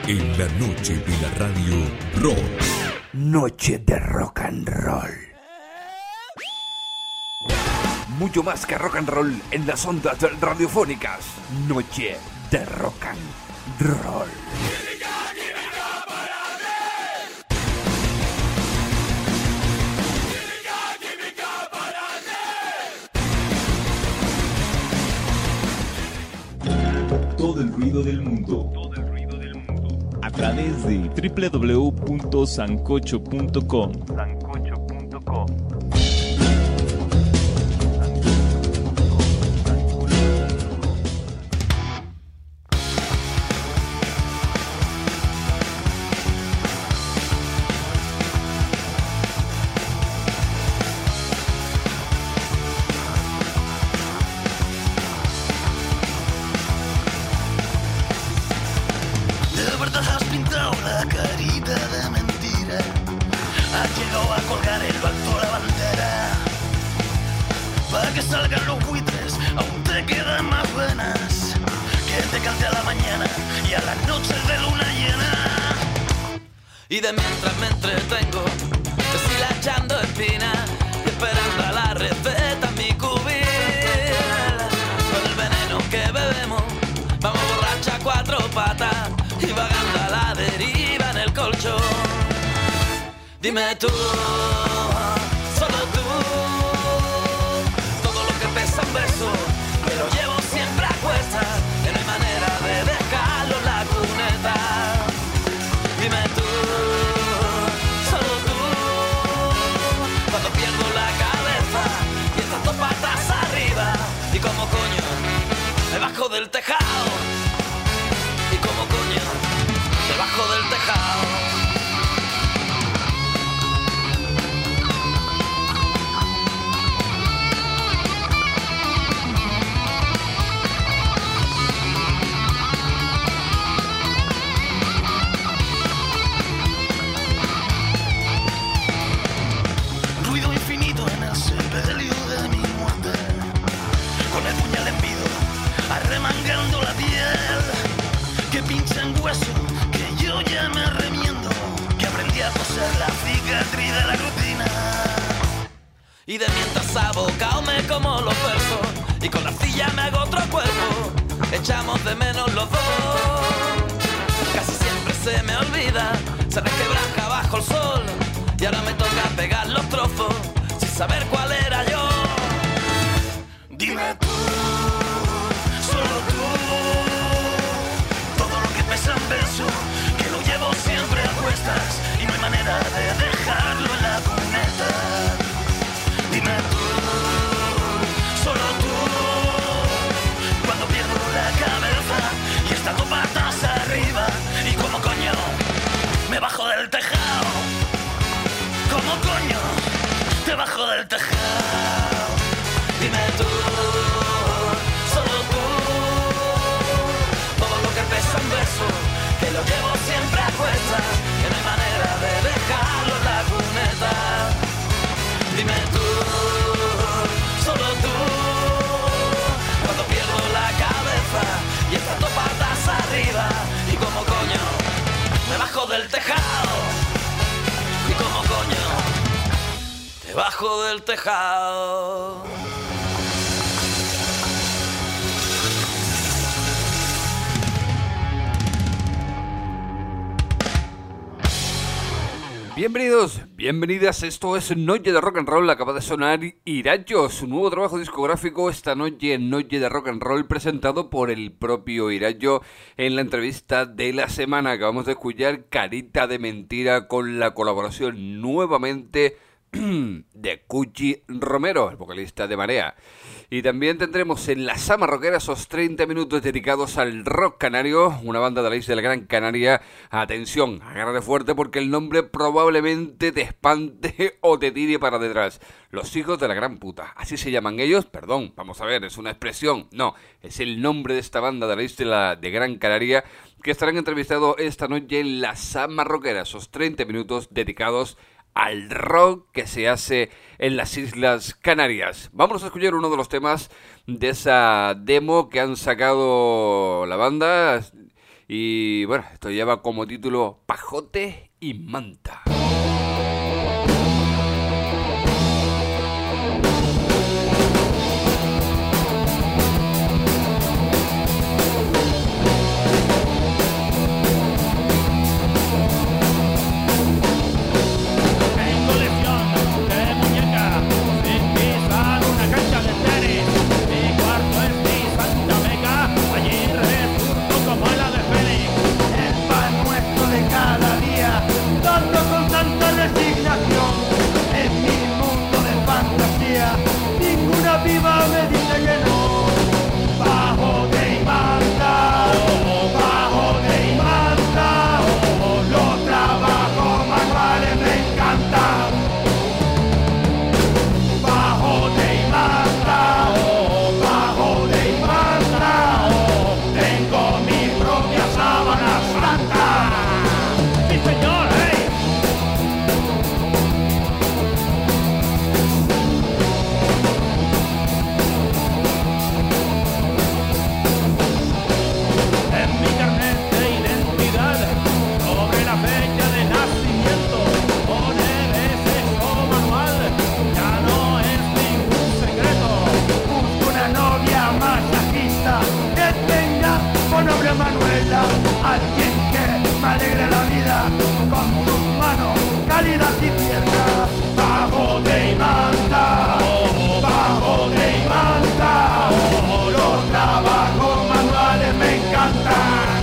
En la noche de la radio rock. Noche de rock and roll. Mucho más que rock and roll en las ondas radiofónicas. Noche de rock and roll. Todo el ruido del mundo. A través de www.sancocho.com. Y de mientras me entretengo deshilachando espinas y esperando a la receta en mi cubil. Con el veneno que bebemos vamos borracha a cuatro patas y vagando a la deriva en el colchón. Dime tú, solo tú, todo lo que pesa un beso me lo llevo siempre a cuestas, que no hay manera de dejarlo en la cuneta. Dime tú, solo tú, cuando pierdo la cabeza y estas dos patas arriba. Y como coño, me bajo del tejado. Y como coño, me bajo del tejado. Arremangando la piel, que pincha en hueso, que yo ya me remiendo, que aprendí a coser la cicatriz de la rutina. Y de mientras abocao me como los versos, y con la arcilla me hago otro cuerpo, echamos de menos los dos. Casi siempre se me olvida, se resquebraja bajo el sol, y ahora me toca pegar los trozos, sin saber cuál era yo. Dime tú, solo tú, todo lo que pesa en verso, que lo llevo siempre a cuestas y no hay manera de dejarlo en la cuneta. Dime tú, solo tú, cuando pierdo la cabeza y estas dos patas arriba. Y como coño, me bajo del tejado. Como coño, te bajo del tejado. Dime tú, que lo llevo siempre a cuestas, que no hay manera de dejarlo en la cuneta. Dime tú, solo tú, cuando pierdo la cabeza y estas dos patas arriba. Y como coño, me bajo del tejado. Y como coño, te bajo del tejado. Bienvenidos, bienvenidas, esto es Noche de Rock and Roll, acaba de sonar Irayo, su nuevo trabajo discográfico esta noche en Noche de Rock and Roll, presentado por el propio Irayo en la entrevista de la semana. Acabamos de escuchar Carita de Mentira con la colaboración nuevamente de Cuchi Romero, el vocalista de Marea. Y también tendremos en la Sama Rockera esos 30 minutos dedicados al rock canario, una banda de la isla de la Gran Canaria. Atención, agárrate fuerte porque el nombre probablemente te espante o te tire para detrás. Los hijos de la gran puta, así se llaman ellos. Perdón, vamos a ver, es una expresión. No, es el nombre de esta banda de la isla de Gran Canaria, que estarán entrevistados esta noche en la Sama Rockera, esos 30 minutos dedicados al rock que se hace en las Islas Canarias. Vamos a escuchar uno de los temas de esa demo que han sacado la banda Y bueno, esto lleva como título Pajote y Manta. Viva me dice que no. Pajote y manta, pajote y manta, los trabajos manuales me encantan. Pajote y manta, pajote y manta, tengo mi propia sábana santa. ¡Sí, señor! Manuela, alguien que me alegre la vida con sus manos cálidas y tiernas. Pajote y manta, pajote y manta, los trabajos manuales me encantan.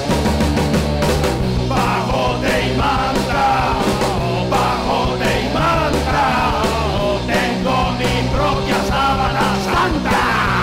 Pajote y manta, pajote y manta, tengo mi propia sábana santa.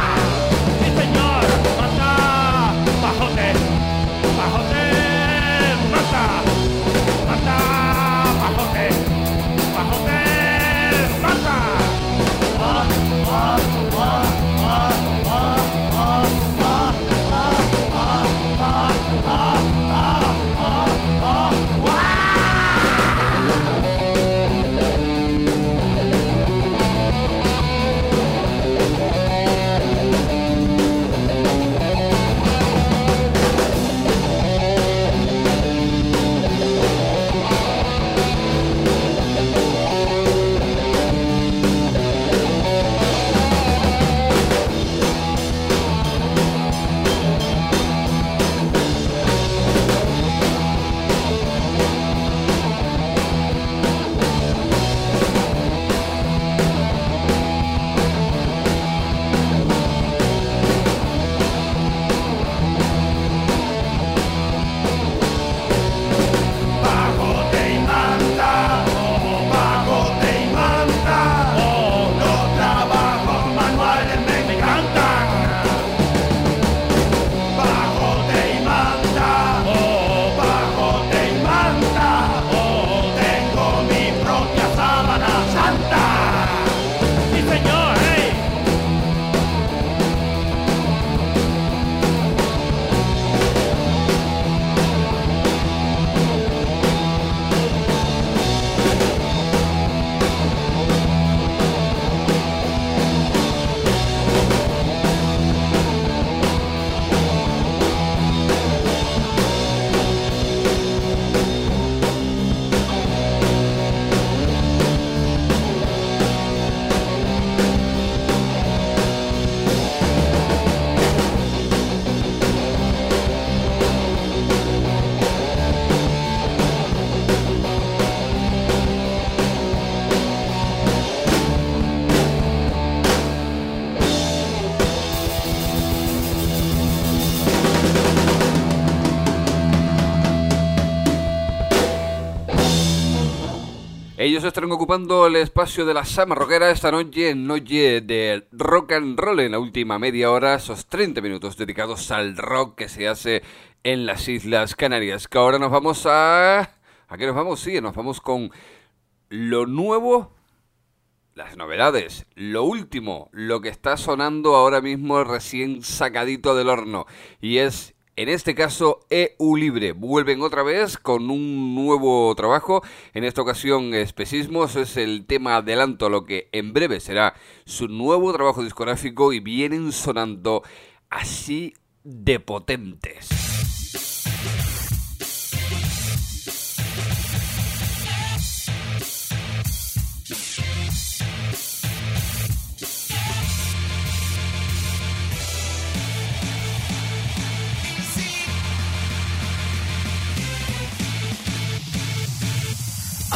Ellos estarán ocupando el espacio de la Sama Rockera esta noche de rock and roll en la última media hora, esos 30 minutos dedicados al rock que se hace en las Islas Canarias. Que ahora nos vamos ¿a qué nos vamos? Sí, nos vamos con lo nuevo, las novedades, lo último, lo que está sonando ahora mismo recién sacadito del horno. Y es, en este caso, EU Libre. Vuelven otra vez con un nuevo trabajo. En esta ocasión, Especismos es el tema adelanto a lo que en breve será su nuevo trabajo discográfico y vienen sonando así de potentes.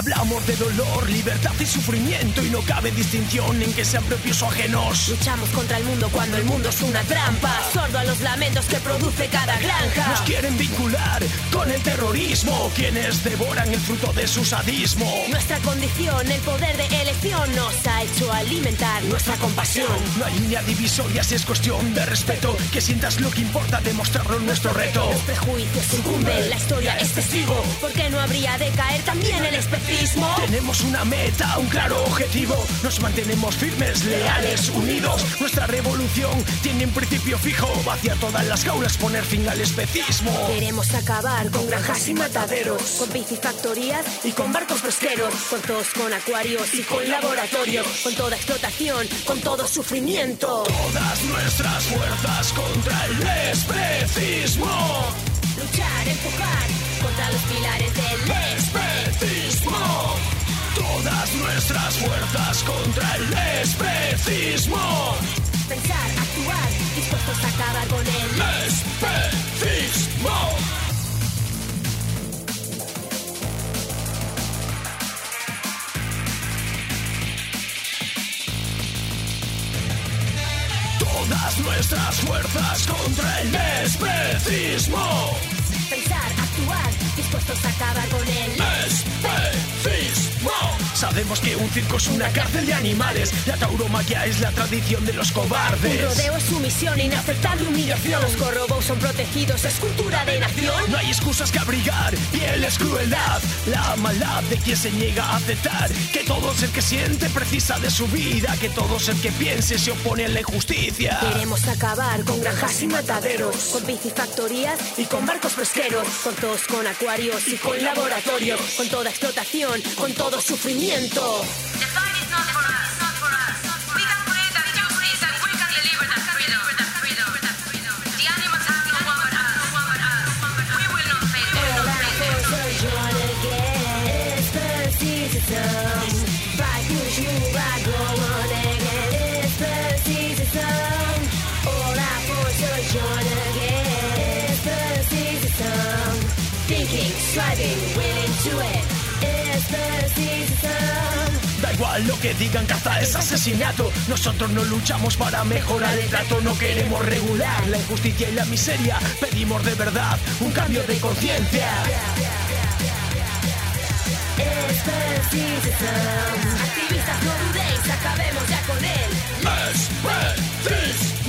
Hablamos de dolor, libertad y sufrimiento, y no cabe distinción en que sean propios o ajenos. Luchamos contra el mundo cuando el mundo es una trampa, sordo a los lamentos que produce cada granja. Nos quieren vincular con el terrorismo, quienes devoran el fruto de su sadismo. Nuestra condición, el poder de elección, nos ha hecho alimentar nuestra compasión. No hay línea divisoria si es cuestión de respeto, que sientas lo que importa, demostrarlo en nuestro reto. Los prejuicios sucumben, la historia es testigo, porque no habría de caer también el especismo. Tenemos una meta, un claro objetivo, nos mantenemos firmes, leales, unidos. Nuestra revolución tiene un principio fijo, vaciar todas las jaulas, poner fin al especismo. Queremos acabar con granjas y mataderos, con piscifactorías y con barcos pesqueros, con zoos, con acuarios y con laboratorios, con toda explotación, con todo sufrimiento. Todas nuestras fuerzas contra el especismo. Luchar, empujar contra los pilares del especismo. Todas nuestras fuerzas contra el especismo. Pensar, actuar, dispuestos a acabar con el especismo. Todas nuestras fuerzas contra el especismo. Pensar, actuar, dispuestos a acabar con el especismo. Sabemos que un circo es una cárcel de animales, la tauromaquia es la tradición de los cobardes. Un rodeo es sumisión, inaceptable humillación. Los corrobos son protegidos, es cultura de nación. No hay excusas que abrigar, piel es crueldad, la maldad de quien se niega a aceptar que todo ser que siente precisa de su vida, que todo ser que piense se opone a la injusticia. Queremos acabar con granjas y mataderos, con piscifactorías y con barcos pesqueros, con zoos, con acuarios y con laboratorios, con toda explotación, con todo sufrimiento. The fight is not for us, not for us. We can create a justice and we can deliver that freedom. The animals have no one but us. We will not fail. We will not fail. Join again, especism. Fight, push, move, I go on again, especism. All our forces join again, especism. Thinking, striving, willing to it. Da igual lo que digan, caza es asesinato. Nosotros no luchamos para mejorar el trato, no queremos regular la injusticia y la miseria. Pedimos de verdad un cambio de conciencia. Activistas, no dudéis, acabemos ya con él. Especismo.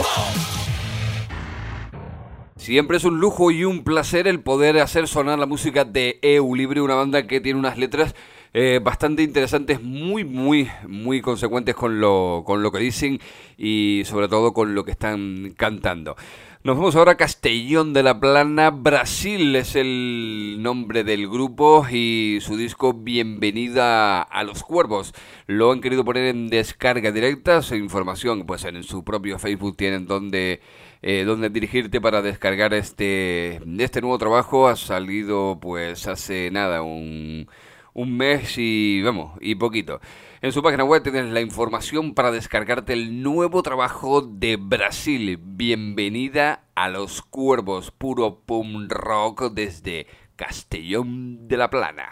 Siempre es un lujo y un placer el poder hacer sonar la música de EU Libre, una banda que tiene unas letras bastante interesantes, muy consecuentes con lo que dicen y sobre todo con lo que están cantando. Nos vamos ahora a Castellón de la Plana, Brasil es el nombre del grupo y su disco Bienvenida a los Cuervos. Lo han querido poner en descarga directa, su información pues en su propio Facebook tienen donde dirigirte para descargar este nuevo trabajo. Ha salido pues hace nada, un mes y poquito. En su página web tienes la información para descargarte el nuevo trabajo de Brasil. Bienvenida a los Cuervos, puro punk rock desde Castellón de la Plana.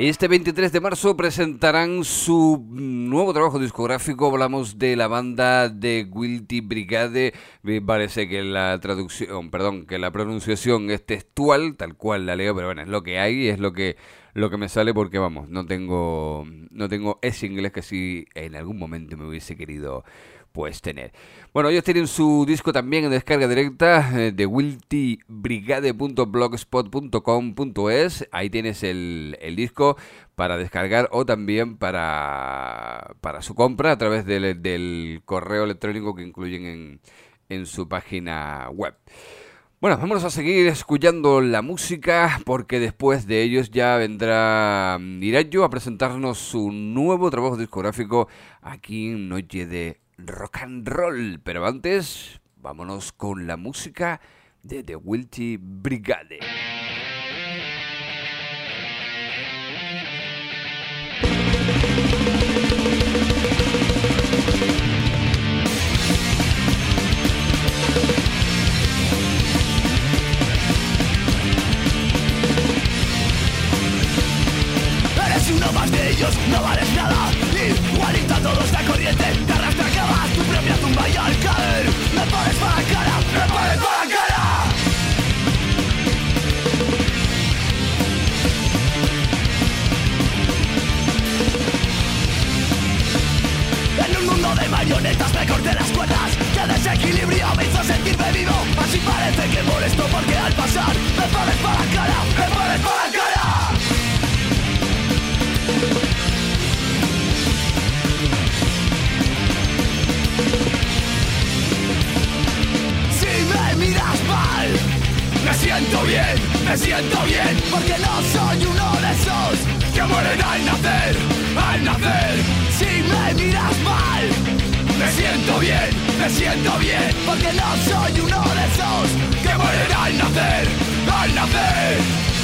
Este 23 de marzo presentarán su nuevo trabajo discográfico. Hablamos de la banda de Guilty Brigade. Me parece que la pronunciación es textual, tal cual la leo, pero bueno, es lo que hay, es lo que me sale porque, vamos, no tengo ese inglés que sí en algún momento me hubiese querido pues tener. Bueno, ellos tienen su disco también en descarga directa de guiltybrigade.blogspot.com.es. Ahí tienes el disco para descargar o también para su compra a través del correo electrónico que incluyen en su página web. Bueno, vámonos a seguir escuchando la música porque después de ellos ya vendrá Irayo a presentarnos su nuevo trabajo discográfico aquí en Noche de Rock and Roll. Pero antes, vámonos con la música de The Guilty Brigade. Eres uno más de ellos, no vales nada. Igualito a todos la corriente, te arrastra, acabas tu propia tumba y al caer me pones para la cara, me pones para la cara. En un mundo de marionetas me corté las cuerdas, que desequilibrio me hizo sentirme vivo. Así parece que molesto porque al pasar me pones para la cara, me pones para la cara. Si me miras mal, me siento bien, porque no soy uno de esos que mueren al nacer, al nacer. Si me miras mal, me siento bien, porque no soy uno de esos que mueren al nacer, al nacer.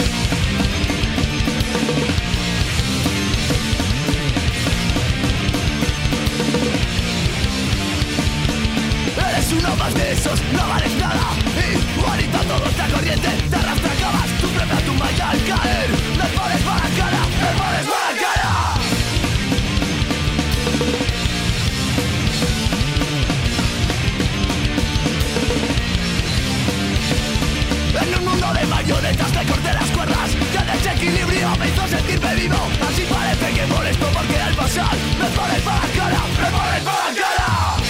Eres uno más de esos, no vales nada. Igualito a todos la corriente, te arrastra, acabas tu propia tumba y al caer me pones para la cara, me pones para la cara. En un mundo de marionetas te corté las cuerdas, que desequilibrio me hizo sentirme vivo. Así parece que molesto porque al pasar me pones para la cara, me pones para la cara.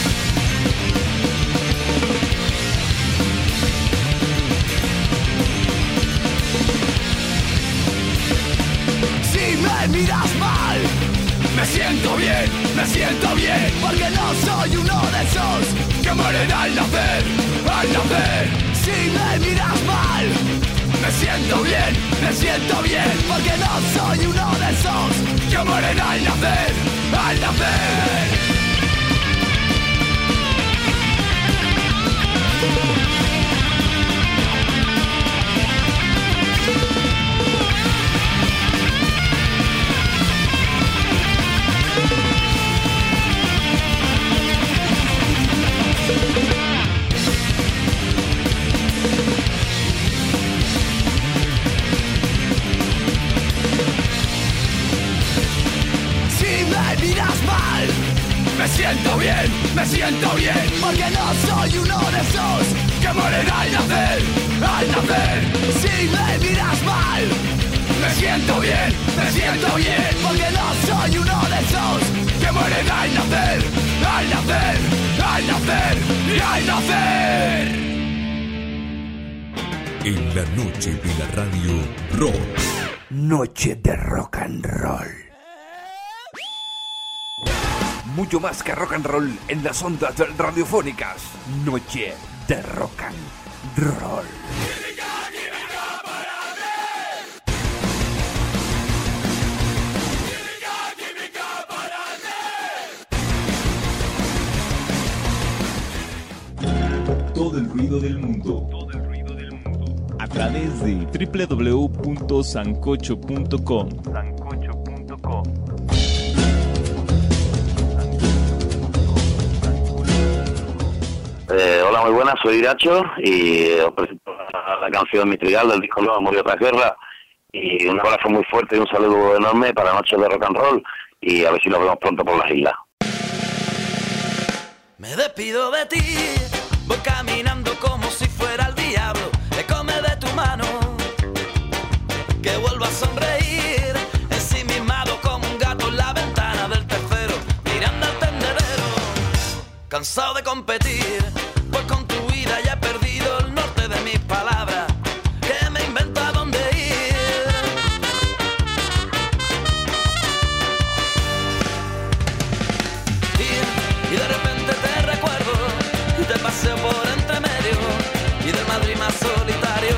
Si me miras mal, me siento bien, porque no soy uno de esos que mueren al nacer, al nacer. Si me miras mal, me siento bien, porque no soy uno de esos que mueren al nacer, al nacer. Me siento bien, porque no soy uno de esos que mueren al nacer, al nacer. Si me miras mal, me siento bien, porque no soy uno de esos que mueren al nacer, al nacer, al nacer y al nacer. En la noche de la radio Rock. Noche de Rock and Roll. Mucho más que rock and roll en las ondas radiofónicas. Noche de Rock and Roll. Todo el ruido del mundo. A través de www.sancocho.com. Hola, muy buenas, soy Iracho y os presento la canción Mi Trigal del disco nuevo Morir otra guerra, Y un abrazo muy fuerte y un saludo enorme para Noche de Rock and Roll, y a ver si nos vemos pronto por las islas. Me despido de ti, voy caminando como si fuera el diablo, me come de tu mano, que vuelvo a sonreír, ensimismado como un gato en la ventana del tercero, mirando al tendedero, cansado de competir, pues con tu vida ya he perdido el norte de mis palabras, que me invento a dónde ir. Y de repente te recuerdo y te paseo por entre medio y del Madrid más solitario.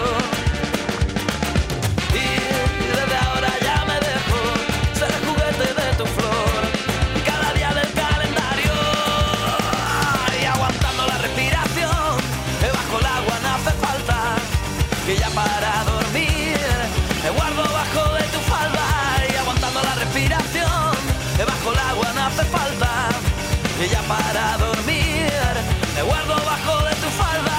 Y desde ahora ya me dejo ser el juguete de tu flor y cada día del calendario. Y aguantando la respiración, bajo el agua no hace falta, que ya para dormir me guardo bajo de tu falda. Y aguantando la respiración, bajo el agua no hace falta, que ya para dormir me guardo bajo de tu falda.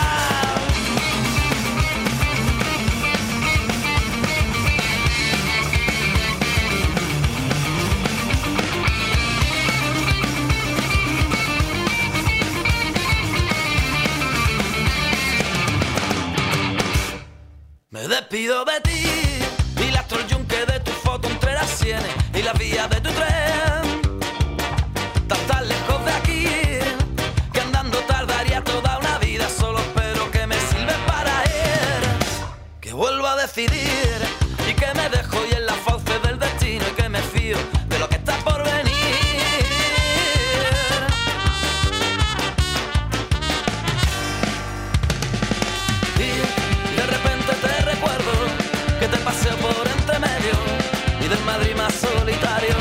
Me despido de ti y lastro el yunque de tu foto entre las sienes y las vías de tu tren. Tan lejos de aquí que andando tardaría toda una vida, solo espero que me sirve para ir, que vuelva a decidir y que me dejo y en las fauces del destino y que me fío de lo que está por venir. Y de repente te recuerdo que te paseo por entre medio y del Madrid más solitario.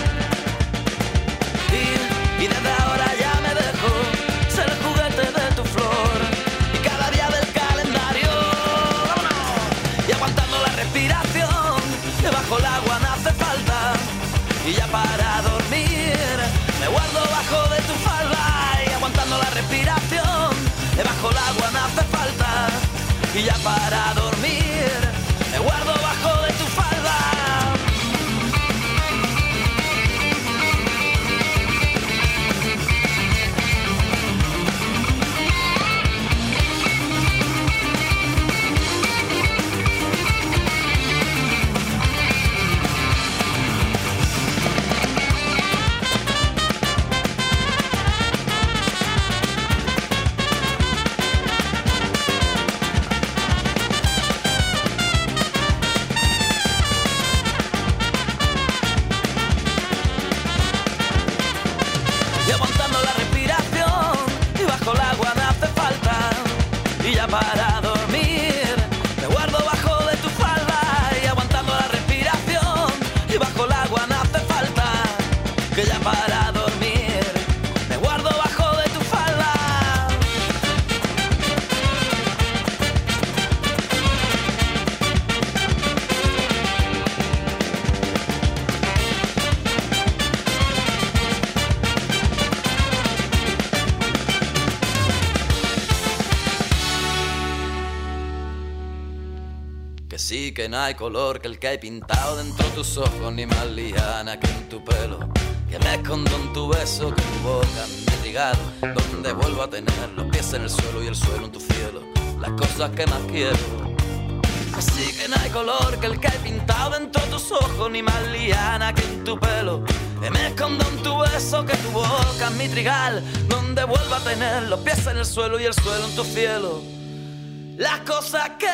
Y desde ahora ya me dejo ser el juguete de tu flor y cada día del calendario. ¡Vámonos! Y aguantando la respiración, debajo el agua no hace falta, y ya para dormir me guardo bajo de tu falda. Y aguantando la respiración, debajo el agua no hace falta, y ya para dormir me guardo bajo de tu falda. Y aguantando la respiración y bajo el agua no hace falta, y ya para dormir me guardo bajo de tu falda. Y aguantando la respiración y bajo el agua no hace falta, que ya para dormir me guardo bajo de tu falda. Que sí, que no hay color que el que hay pintado dentro de tus ojos, ni más liana que en tu pelo, que me escondo en tu beso, que tu boca en mi trigal, donde vuelvo a tener los pies en el suelo y el suelo en tu cielo, las cosas que más quiero. Que sí, que no hay color que el que hay pintado dentro de tus ojos, ni más liana que en tu pelo, que me escondo en tu beso, que tu boca en mi trigal, donde vuelvo a tener los pies en el suelo y el suelo en tu cielo, las cosas que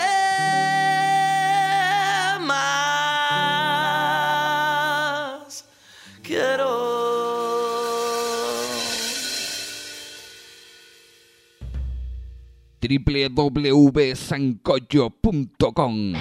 más quiero. www.sancocho.com.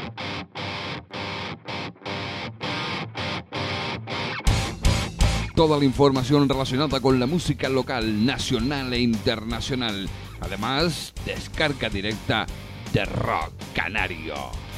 Toda la información relacionada con la música local, nacional e internacional. Además, descarga directa de Rock Canario.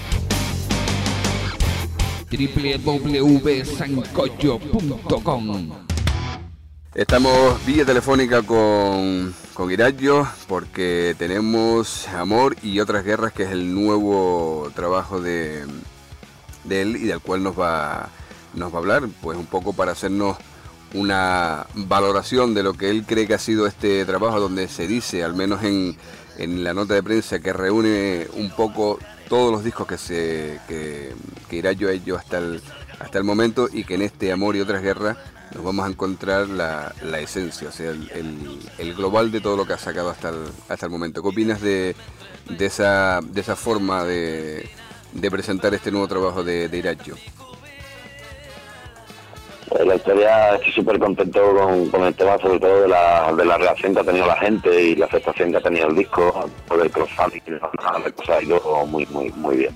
www.sancocho.com. Estamos vía telefónica con Irayo porque tenemos Amor y otras guerras, que es el nuevo trabajo de de él y del cual nos va a hablar, pues un poco para hacernos una valoración de lo que él cree que ha sido este trabajo, donde se dice, al menos en la nota de prensa, que reúne un poco todos los discos que Irallo ha hecho hasta el momento, y que en este Amor y otras guerras nos vamos a encontrar la esencia, o sea, el global de todo lo que ha sacado hasta el momento. ¿Qué opinas de esa forma de presentar este nuevo trabajo de Irallo? La historia, estoy súper contento con el tema, sobre todo de la reacción que ha tenido la gente y la aceptación que ha tenido el disco, por el crowdfunding, la cosa ha ido muy, muy, muy bien.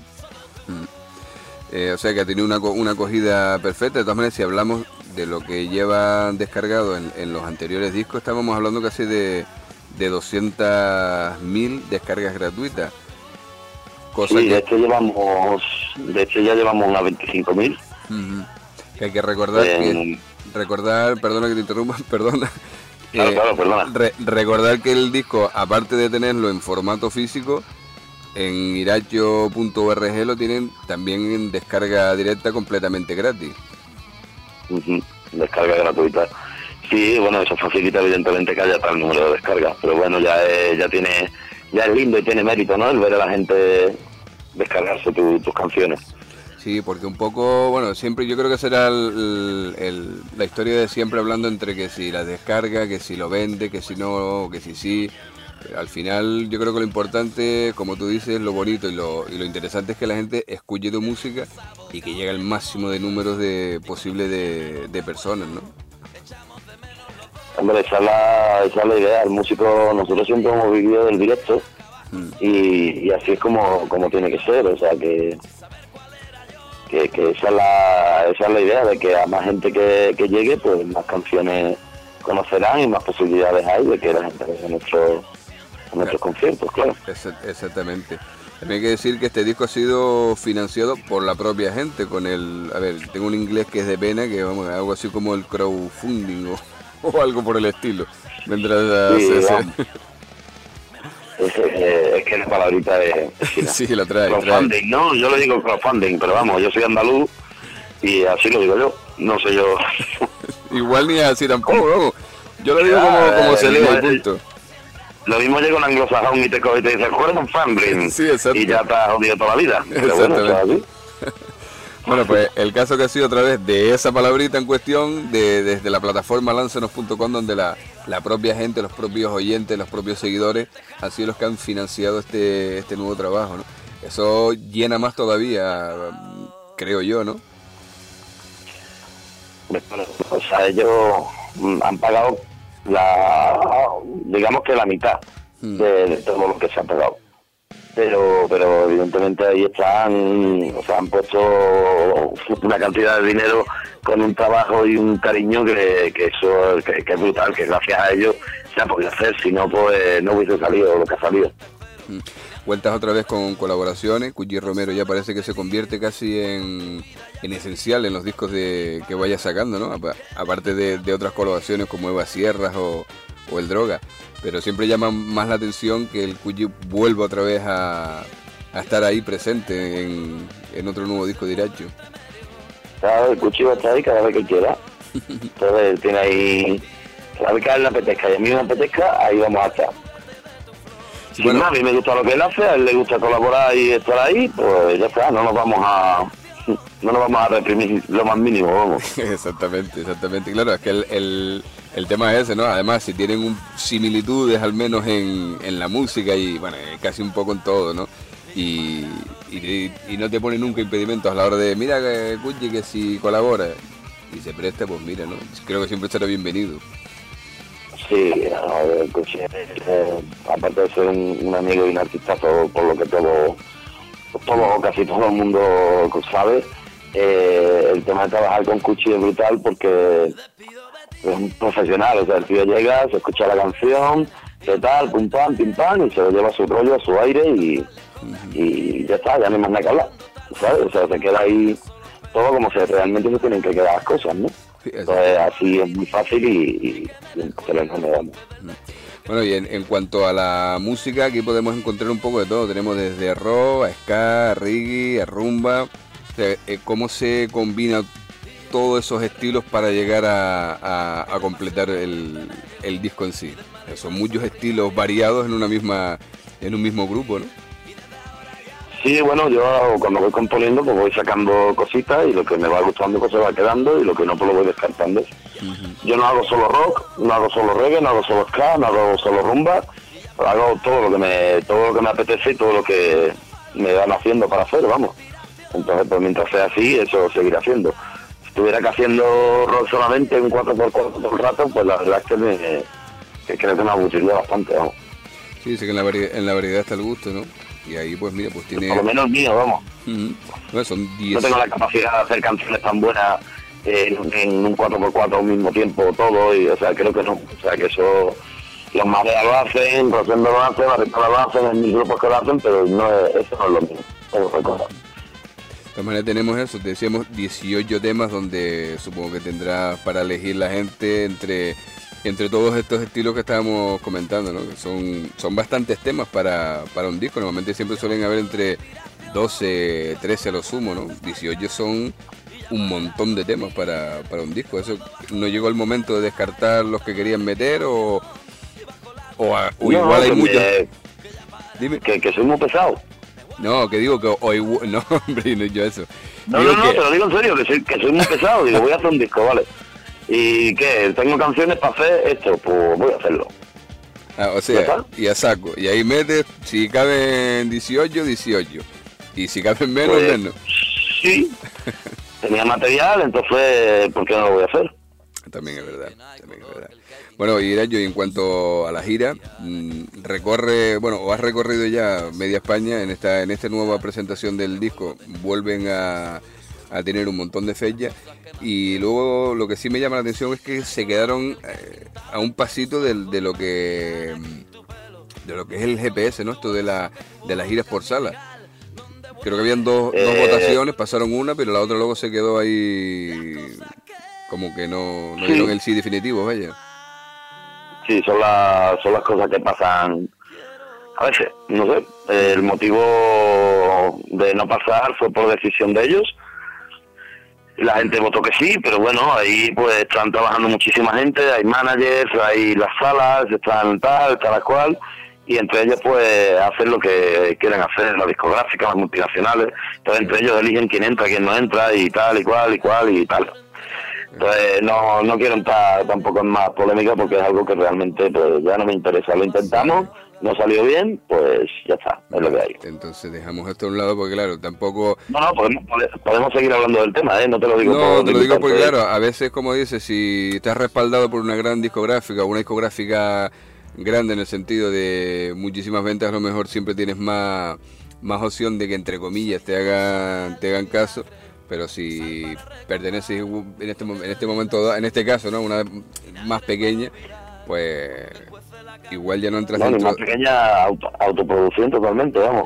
O sea que ha tenido una acogida perfecta. De todas maneras, si hablamos de lo que lleva descargado en los anteriores discos, estábamos hablando casi de 200.000 descargas gratuitas. Cosa sí, de hecho ya llevamos unas 25.000. Que hay que recordar, perdona que te interrumpa, perdona. Claro, perdona. Recordar que el disco, aparte de tenerlo en formato físico, en irallo.org lo tienen también en descarga directa completamente gratis. Descarga gratuita. Sí, bueno, eso facilita evidentemente que haya tal número de descargas, pero bueno, ya es lindo y tiene mérito, ¿no? El ver a la gente descargarse tus canciones. Sí, porque un poco, bueno, siempre yo creo que será la historia de siempre, hablando entre que si la descarga, que si lo vende, que si no, que si sí. Al final yo creo que lo importante, como tú dices, lo bonito y lo interesante es que la gente escuche tu música y que llegue al máximo de números posible de personas, ¿no? Hombre, esa es la idea. El músico, nosotros siempre hemos vivido del directo y así es como tiene que ser, o sea que esa es la idea, de que a más gente que llegue, pues más canciones conocerán y más posibilidades hay de que la gente vea nuestros conciertos, claro. Exactamente. También hay que decir que este disco ha sido financiado por la propia gente, tengo un inglés que es de pena, que vamos, algo así como el crowdfunding o algo por el estilo. Es que la palabrita es sí, la trae. Crowdfunding, ¿no? Yo le digo crowdfunding, pero vamos, yo soy andaluz y así lo digo yo. No sé yo. Igual ni así tampoco, vamos. Yo lo digo como se lee, punto. Lo mismo llega un anglosajón y te coge y te dice, crowdfunding. Sí, exacto. Y ya te has jodido toda la vida. Pero bueno, eso es así. Bueno, pues el caso que ha sido a través de esa palabrita en cuestión, desde la plataforma lancenos.com, donde la propia gente, los propios oyentes, los propios seguidores han sido los que han financiado este nuevo trabajo, ¿no? Eso llena más todavía, creo yo, ¿no? O sea, ellos han pagado digamos que la mitad de todo lo que se ha pagado. Pero evidentemente ahí están, o sea, han puesto una cantidad de dinero con un trabajo y un cariño que es brutal, que gracias a ellos se ha podido hacer, si no, pues no hubiese salido lo que ha salido. Cuentas otra vez con colaboraciones. Cuchi Romero ya parece que se convierte casi en esencial en los discos que vaya sacando, ¿no? Aparte de otras colaboraciones como Eva Sierras o el Droga. Pero siempre llama más la atención que el Cuchi vuelva otra vez a estar ahí presente en otro nuevo disco de Irallo. Claro, el Cuchi va a estar ahí cada vez que quiera. Entonces tiene ahí, cada vez que a él le apetezca y a mí me apetezca, ahí vamos a estar. Sí, bueno, a mí me gusta lo que él hace, a él le gusta colaborar y estar ahí, pues ya está, no nos vamos a reprimir lo más mínimo, vamos. Exactamente. Claro, es que el tema es ese, ¿no? Además, si tienen similitudes al menos en la música y, bueno, casi un poco en todo, ¿no? Y no te pone nunca impedimentos a la hora de, mira, Cuchi, que si colabora y se presta, pues mira, ¿no? Creo que siempre será bienvenido. Sí, el Cuchi, aparte de ser un amigo y un artistazo, por lo que casi todo el mundo sabe, el tema de trabajar con Cuchi es brutal porque es un profesional, o sea, el tío llega, se escucha la canción, qué tal, pum pam, pim pam, y se lo lleva a su rollo, a su aire y ya está, ya no hay más nada que hablar, ¿sabes? O sea, se queda ahí todo como realmente se tienen que quedar las cosas, ¿no? Entonces así es muy fácil y se lo encontramos. Bueno, y en cuanto a la música, aquí podemos encontrar un poco de todo. Tenemos desde rock, a ska, a reggae, a rumba, O sea, ¿cómo se combina todos esos estilos para llegar a completar el disco en sí? Son muchos estilos variados en un mismo grupo, ¿no? Sí, bueno, yo cuando voy componiendo pues voy sacando cositas y lo que me va gustando pues se va quedando y lo que no pues lo voy descartando. Yo no hago solo rock, no hago solo reggae, no hago solo ska, no hago solo rumba, hago todo lo que me apetece y todo lo que me van haciendo para hacer, vamos. Entonces pues mientras sea así, eso seguiré haciendo. Si estuviera que haciendo rock solamente un 4x4 todo el rato, pues la verdad es que creo que me aburriría bastante, vamos. Sí, sé que en la variedad está el gusto, ¿no? Y ahí pues mira, pues tiene... Por lo menos mío, vamos. Bueno, son 10... No tengo la capacidad de hacer canciones tan buenas en un 4x4 al mismo tiempo todo, y o sea, creo que no. O sea, que eso... Los Marea lo hacen, Rosendo lo hacen, Maripola lo hacen, en mis grupos que lo hacen, pero no eso no es lo mismo. Es otra cosa. De todas maneras tenemos eso, te decíamos 18 temas donde supongo que tendrá para elegir la gente entre todos estos estilos que estábamos comentando, ¿no? Que son bastantes temas para un disco. Normalmente siempre suelen haber entre 12, 13 a lo sumo, ¿no? 18 son un montón de temas para un disco. ¿Eso no llegó el momento de descartar los que querían meter o igual hay muchos? Dime. Que soy muy pesado. No, que digo que no, hombre, no yo eso. No, te lo digo en serio, que soy muy pesado. Digo, voy a hacer un disco, ¿vale? ¿Y qué? ¿Tengo canciones para hacer esto? Pues voy a hacerlo. O sea, y a saco. Y ahí metes, si caben 18, 18. Y si caben menos, pues, menos. Sí. Tenía material, entonces, ¿por qué no lo voy a hacer? También es verdad. Bueno, Irayo, y en cuanto a la gira, has recorrido ya media España en esta nueva presentación del disco. Vuelven a tener un montón de fechas, y luego lo que sí me llama la atención es que se quedaron a un pasito de lo que es el GPS, ¿no? Esto de las giras por sala. Creo que habían dos votaciones, pasaron una, pero la otra luego se quedó ahí como que no dieron el sí definitivo, vaya. Sí, son las cosas que pasan a veces, no sé. El motivo de no pasar fue por decisión de ellos. La gente votó que sí, pero bueno, ahí pues están trabajando muchísima gente, hay managers, hay las salas, están tal cual, y entre ellos pues hacen lo que quieren hacer, las discográficas, las multinacionales. Entonces entre ellos eligen quién entra, quién no entra, y tal, y cual, y tal. Entonces no quiero entrar tampoco en más polémica porque es algo que realmente pues ya no me interesa. Lo intentamos, no salió bien, pues ya está, es lo que hay. Entonces dejamos esto a un lado porque claro, tampoco... No, podemos seguir hablando del tema, no te lo digo. No, te lo digo porque claro, a veces como dices, si estás respaldado por una gran discográfica, una discográfica grande en el sentido de muchísimas ventas, a lo mejor siempre tienes más opción de que entre comillas te hagan caso. Pero si perteneces en este momento, en este caso, ¿no? Una más pequeña, pues igual ya no entras dentro. No, más pequeña, autoproducción totalmente, vamos.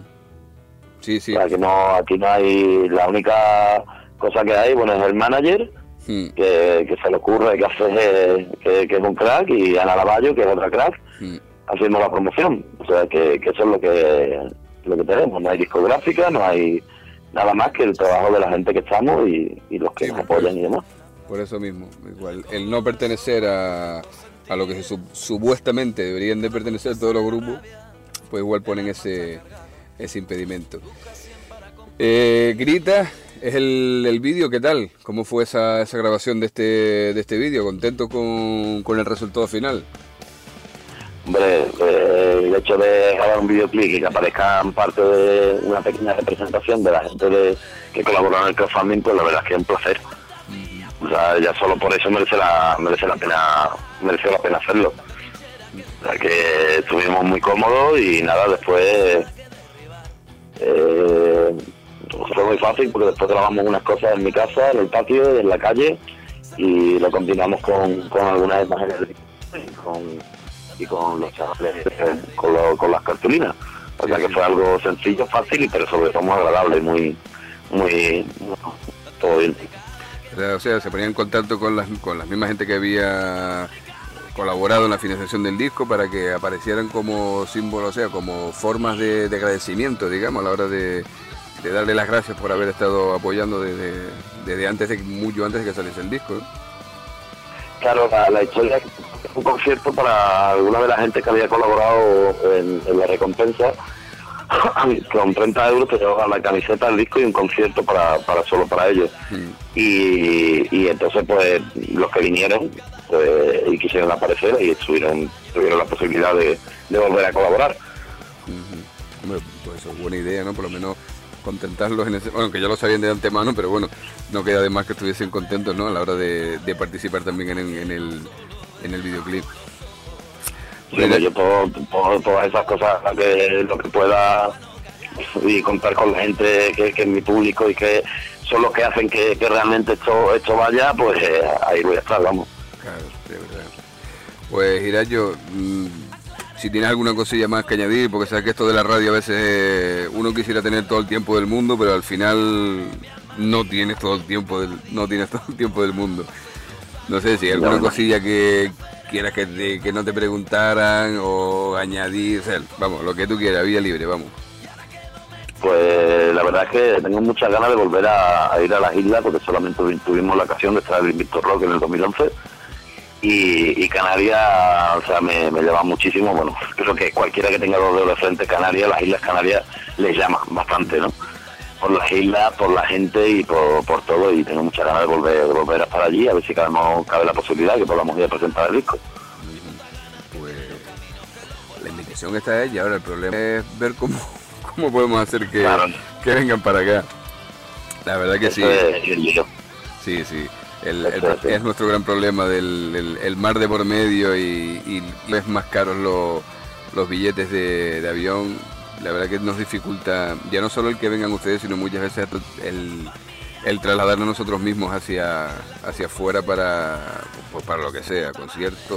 Sí. O sea, aquí no hay, la única cosa que hay, bueno, es el manager, que se le ocurre que hace, que es un crack, y Ana Lavallo, que es otra crack, haciendo la promoción. O sea, que eso es lo que tenemos. No hay discográfica, no hay nada más que el trabajo de la gente que estamos y los que nos apoyan y demás. Por eso mismo, igual, el no pertenecer a lo que supuestamente deberían de pertenecer todos los grupos, pues igual ponen ese impedimento. Grita, es el vídeo, ¿qué tal? ¿Cómo fue esa grabación de este vídeo? ¿Contento con el resultado final? Hombre, el hecho de grabar un videoclip y que aparezcan parte de una pequeña representación de la gente que colaboró en el crowdfunding, pues la verdad es que es un placer. O sea, ya solo por eso merece la pena hacerlo. O sea, que estuvimos muy cómodos y nada, después fue muy fácil porque después grabamos unas cosas en mi casa, en el patio, en la calle, y lo combinamos con algunas imágenes y con los chavales, con las cartulinas. O sea que fue algo sencillo, fácil, pero sobre todo muy agradable y muy todo bien. O sea, se ponía en contacto con las mismas gente que había colaborado en la financiación del disco para que aparecieran como símbolos, o sea, como formas de agradecimiento, digamos, a la hora de darle las gracias por haber estado apoyando desde mucho antes de que saliese el disco, ¿no? Claro, la historia es un concierto para alguna de la gente que había colaborado en la recompensa. Con 30 euros te llevaban la camiseta, el disco y un concierto solo para ellos. Y entonces pues los que vinieron pues, y quisieron aparecer y tuvieron la posibilidad de volver a colaborar. Hombre, pues eso es buena idea, ¿no? Por lo menos contentarlos bueno, que ya lo sabían de antemano, pero bueno, no queda de más que estuviesen contentos, ¿no? A la hora de participar también en el videoclip. Sí, yo todas esas cosas, lo que pueda y contar con la gente que es mi público y que son los que hacen que realmente esto vaya, pues ahí voy a estar, vamos. Claro, de verdad. Pues Irayo, si tienes alguna cosilla más que añadir, porque sabes que esto de la radio a veces uno quisiera tener todo el tiempo del mundo, pero al final no tienes todo el tiempo del mundo. No sé si hay alguna cosilla que quieras que no te preguntaran o añadir, o sea, vamos, lo que tú quieras, vía libre, vamos. Pues la verdad es que tengo muchas ganas de volver a ir a las islas, porque solamente tuvimos la ocasión de estar en el Invictus Rock en el 2011 y Canarias, o sea, me llama muchísimo. Bueno, creo que cualquiera que tenga dos dedos de frente, Canarias, las Islas Canarias les llama bastante, ¿no? Por las islas, por la gente y por todo, y tengo muchas ganas de volver a estar allí, a ver si cabe la posibilidad que podamos ir a presentar el disco. Pues la invitación está hecha, ahora el problema es ver cómo podemos hacer que vengan para acá. La verdad que sí. Sí. Es nuestro gran problema el mar de por medio y es más caros los billetes de avión. La verdad que nos dificulta ya no solo el que vengan ustedes, sino muchas veces el trasladarnos nosotros mismos hacia afuera para lo que sea, conciertos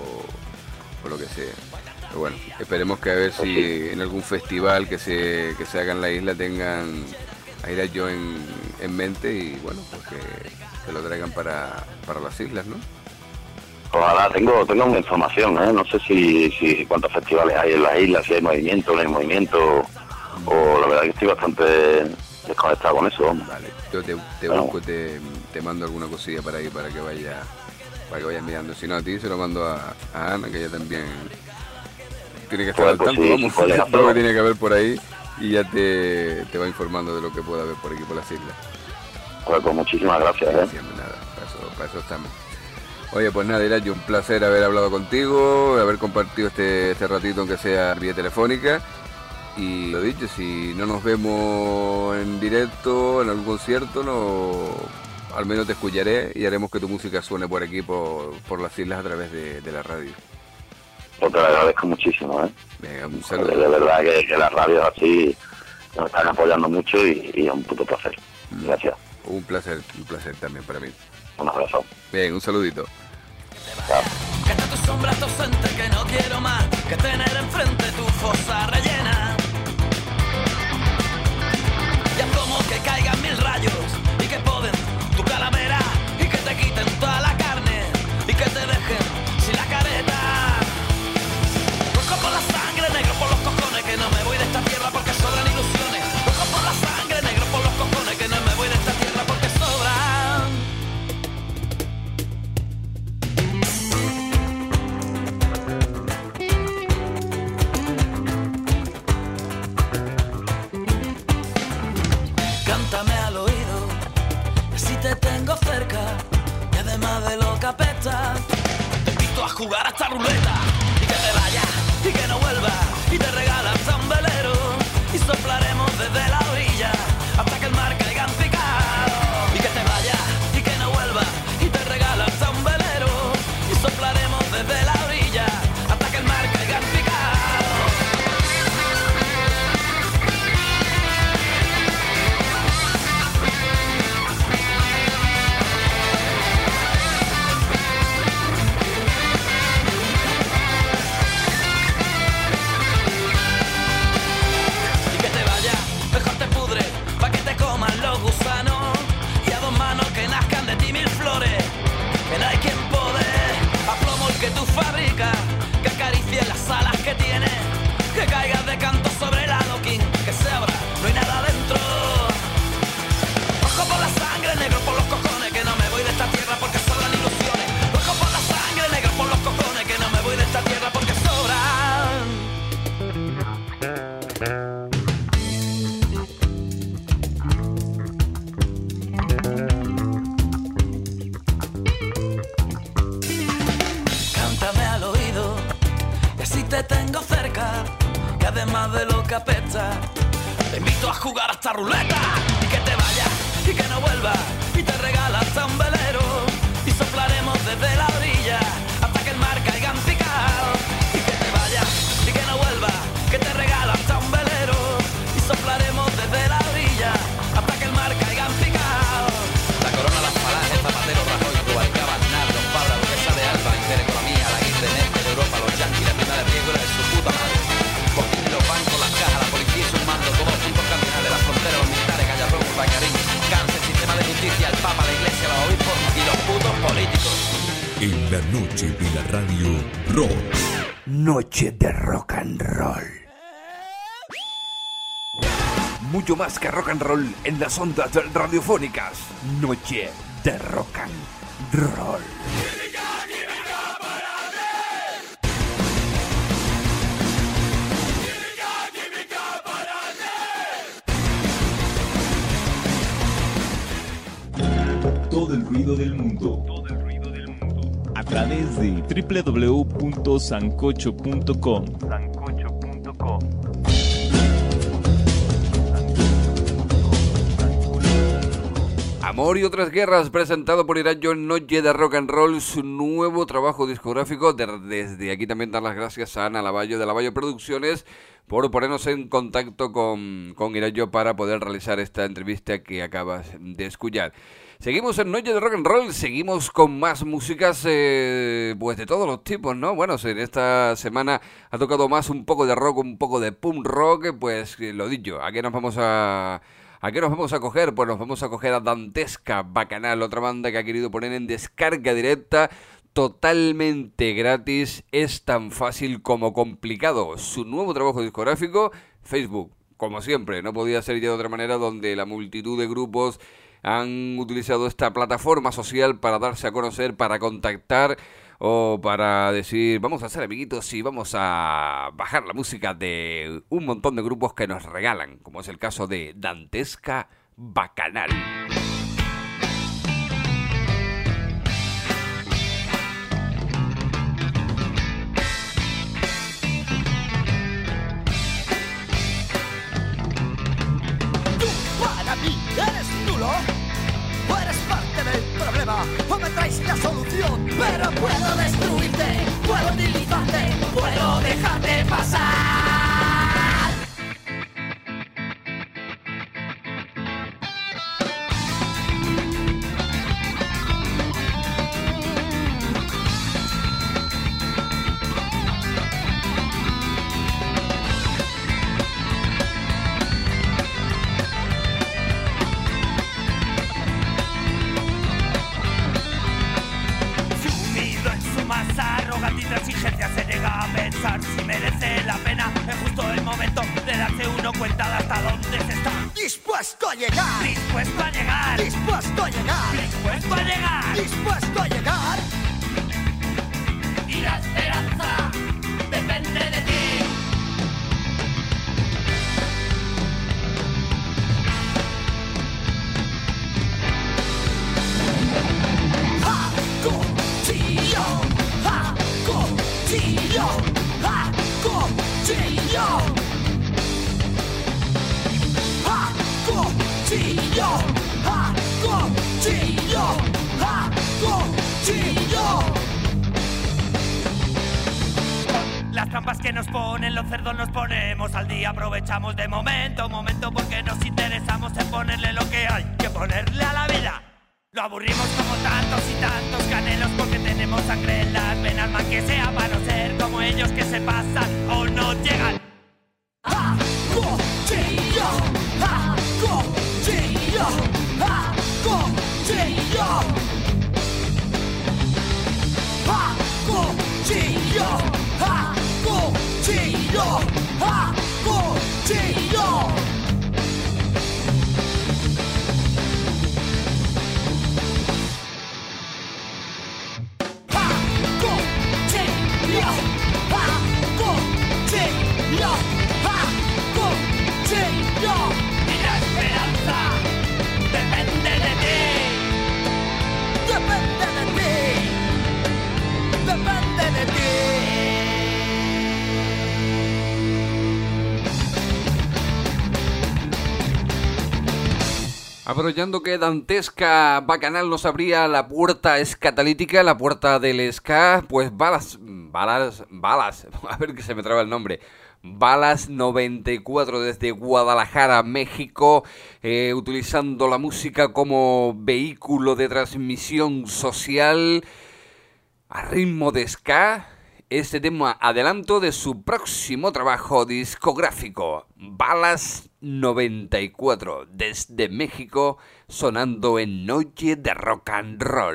o lo que sea. Pero bueno, esperemos que a ver si en algún festival que se haga en la isla tengan a Irayo en mente y bueno, pues que lo traigan para las islas, ¿no? Ojalá, tengo una información, no sé si cuántos festivales hay en las islas, si hay movimiento, no hay movimiento, o la verdad que estoy bastante desconectado con eso. Vale, yo te busco, te mando alguna cosilla para ahí, para que vayas mirando. Si no, a ti se lo mando a Ana, que ella también tiene que estar al tanto, vamos, todo lo que tiene que haber por ahí, y ya te va informando de lo que pueda haber por aquí, por las islas. Pues muchísimas gracias. Siempre, nada, para eso estamos. Oye, pues nada, Irayo, un placer haber hablado contigo, haber compartido este ratito, aunque sea vía telefónica. Y lo dicho, si no nos vemos en directo, en algún concierto, al menos te escucharé y haremos que tu música suene por aquí, por las islas, a través de la radio. Pues te lo agradezco muchísimo, Venga, un saludo. De verdad que las radios así nos están apoyando mucho y es un puto placer. Gracias. Un placer también para mí. Un abrazo. Bien, un saludito. Que está tu sombra docente, que no quiero más que tener enfrente tu fosa rellena. Ya como que caigan 1000 rayos y que poden tu calavera y que te quiten toda la carne y que te dejen sin la careta. Rojo por la sangre, negro por los cojones, que no me voy de esta tierra porque sobran ilusiones. Rojo por la sangre, negro por los cojones, que no me voy de esta tierra porque sobran. Cántame al oído, si te tengo cerca, y además de lo que apesta, te invito a jugar hasta ruleta, y que te vayas, y que no vuelvas, y te regalan hasta un velero, y soplaremos desde la orilla, hasta que el mar caiga en picado, y que te vayas, y que no vuelvas, y te regalan hasta un velero, y soplaremos desde la orilla, hasta que el mar caiga en picado. Gusanos y a 2 manos que nazcan de ti 1000 flores, que no hay quien poder, a plomo el que tú fabricas, que acaricie las alas que tienes, que caigas de canto sobre el adoquín, que se abra, no hay nada dentro. cerca, que además de lo que apesta, te invito a jugar hasta ruleta y que te vayas y que no vuelvas y te regala hasta un velero y soplaremos desde la orilla hasta que el mar caiga en picado y que te vayas y que no vuelvas, que te regala hasta un velero y soplaremos desde la orilla hasta que el mar caiga en picado. La corona, las falanges, Zapatero, Rajoy, Rubalcaba, Nardo, Fabra, Duquesa de Alba, Intereconomía, la Guirre, Neste de Europa, los yanquis, la prima de riego y la de su puta madre. Cojín, los bancos, las cajas, la policía y sus mandos, todos los tipos cardinales, las fronteras, los militares, Gallarrón, Bacarín, cárcel, sistema de justicia, el Papa, la Iglesia, los obispos y los putos políticos. En la noche de la radio rock. Noche de rock and roll. Mucho más que rock and roll en las ondas radiofónicas. Noche de rock and roll. Todo el ruido del mundo. A través de www.sancocho.com. Amor y otras guerras, presentado por Irayo en Noche de Rock and Roll, su nuevo trabajo discográfico. Desde aquí también dar las gracias a Ana Lavallo de Lavallo Producciones por ponernos en contacto con Irayo para poder realizar esta entrevista que acabas de escuchar. Seguimos en Noche de Rock and Roll, seguimos con más músicas pues de todos los tipos, ¿no? Bueno, en esta semana ha tocado más un poco de rock, un poco de punk rock, pues lo dicho, ¿a qué nos vamos a coger? Pues nos vamos a coger a Dantesca Bacanal, otra banda que ha querido poner en descarga directa, totalmente gratis, es tan fácil como complicado. Su nuevo trabajo discográfico, Facebook, como siempre, no podía ser ya de otra manera, donde la multitud de grupos han utilizado esta plataforma social para darse a conocer, para contactar o para decir, vamos a ser amiguitos y vamos a bajar la música de un montón de grupos que nos regalan, como es el caso de Dantesca Bacanal. Tú para mí eres nulo, o eres parte del problema, o me traes la solución. Pero puedo destruirte, puedo utilizarte, puedo dejarte pasar. Exigencia se llega a pensar si merece la pena. Es justo el momento de darse uno cuenta de hasta dónde se está. Dispuesto a llegar, Dispuesto a llegar, dispuesto a llegar, dispuesto a llegar. dispuesto a llegar. Y la esperanza depende de ti. Las trampas que nos ponen los cerdos nos ponemos al día, aprovechamos de momento porque nos interesamos en ponerle lo que hay que ponerle a la vida. Lo aburrimos como tantos y tantos canelos porque tenemos sangre en las venas, más que sea para no ser como ellos que se pasan o no llegan. Aprovechando que Dantesca Bacanal nos abría la puerta escatalítica, la puerta del ska, pues Balas, a ver que se me traba el nombre, Balas 94 desde Guadalajara, México, utilizando la música como vehículo de transmisión social a ritmo de ska. Este tema adelanto de su próximo trabajo discográfico, Balas 94, desde México, sonando en Noche de Rock and Roll.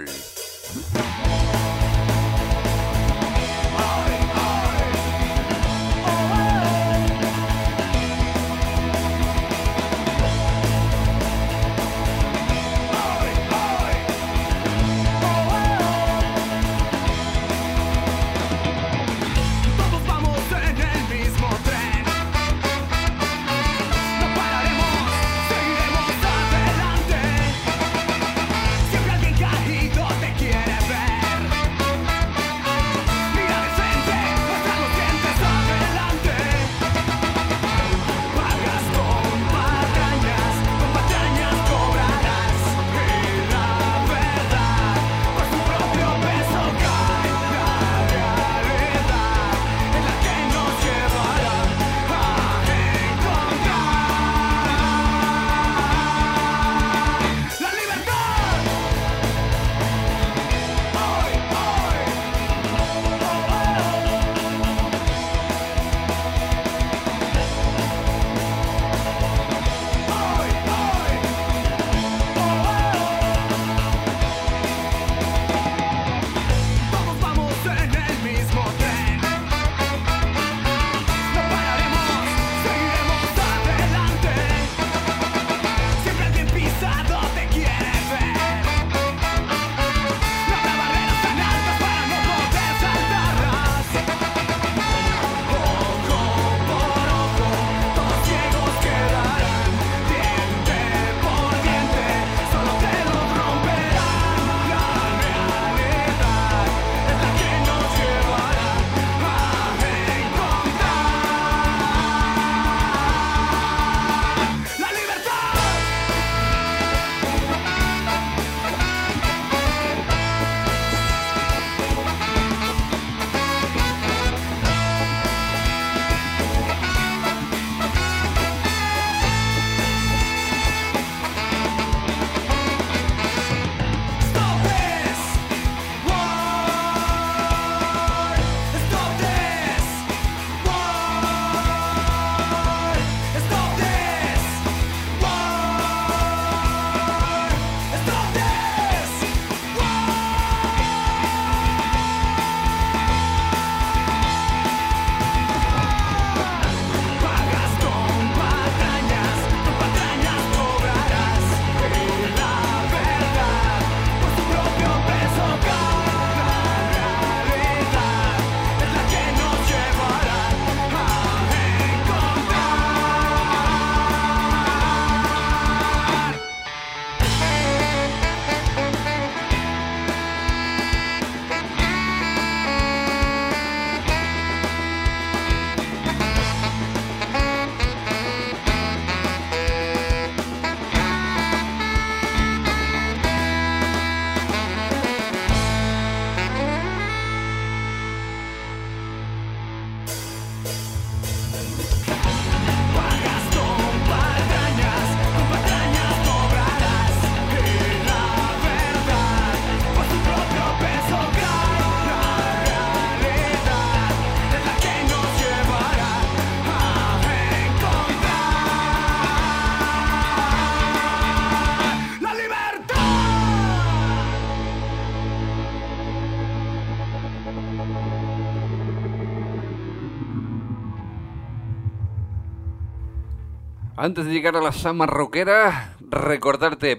Antes de llegar a la Sama Rockera, recordarte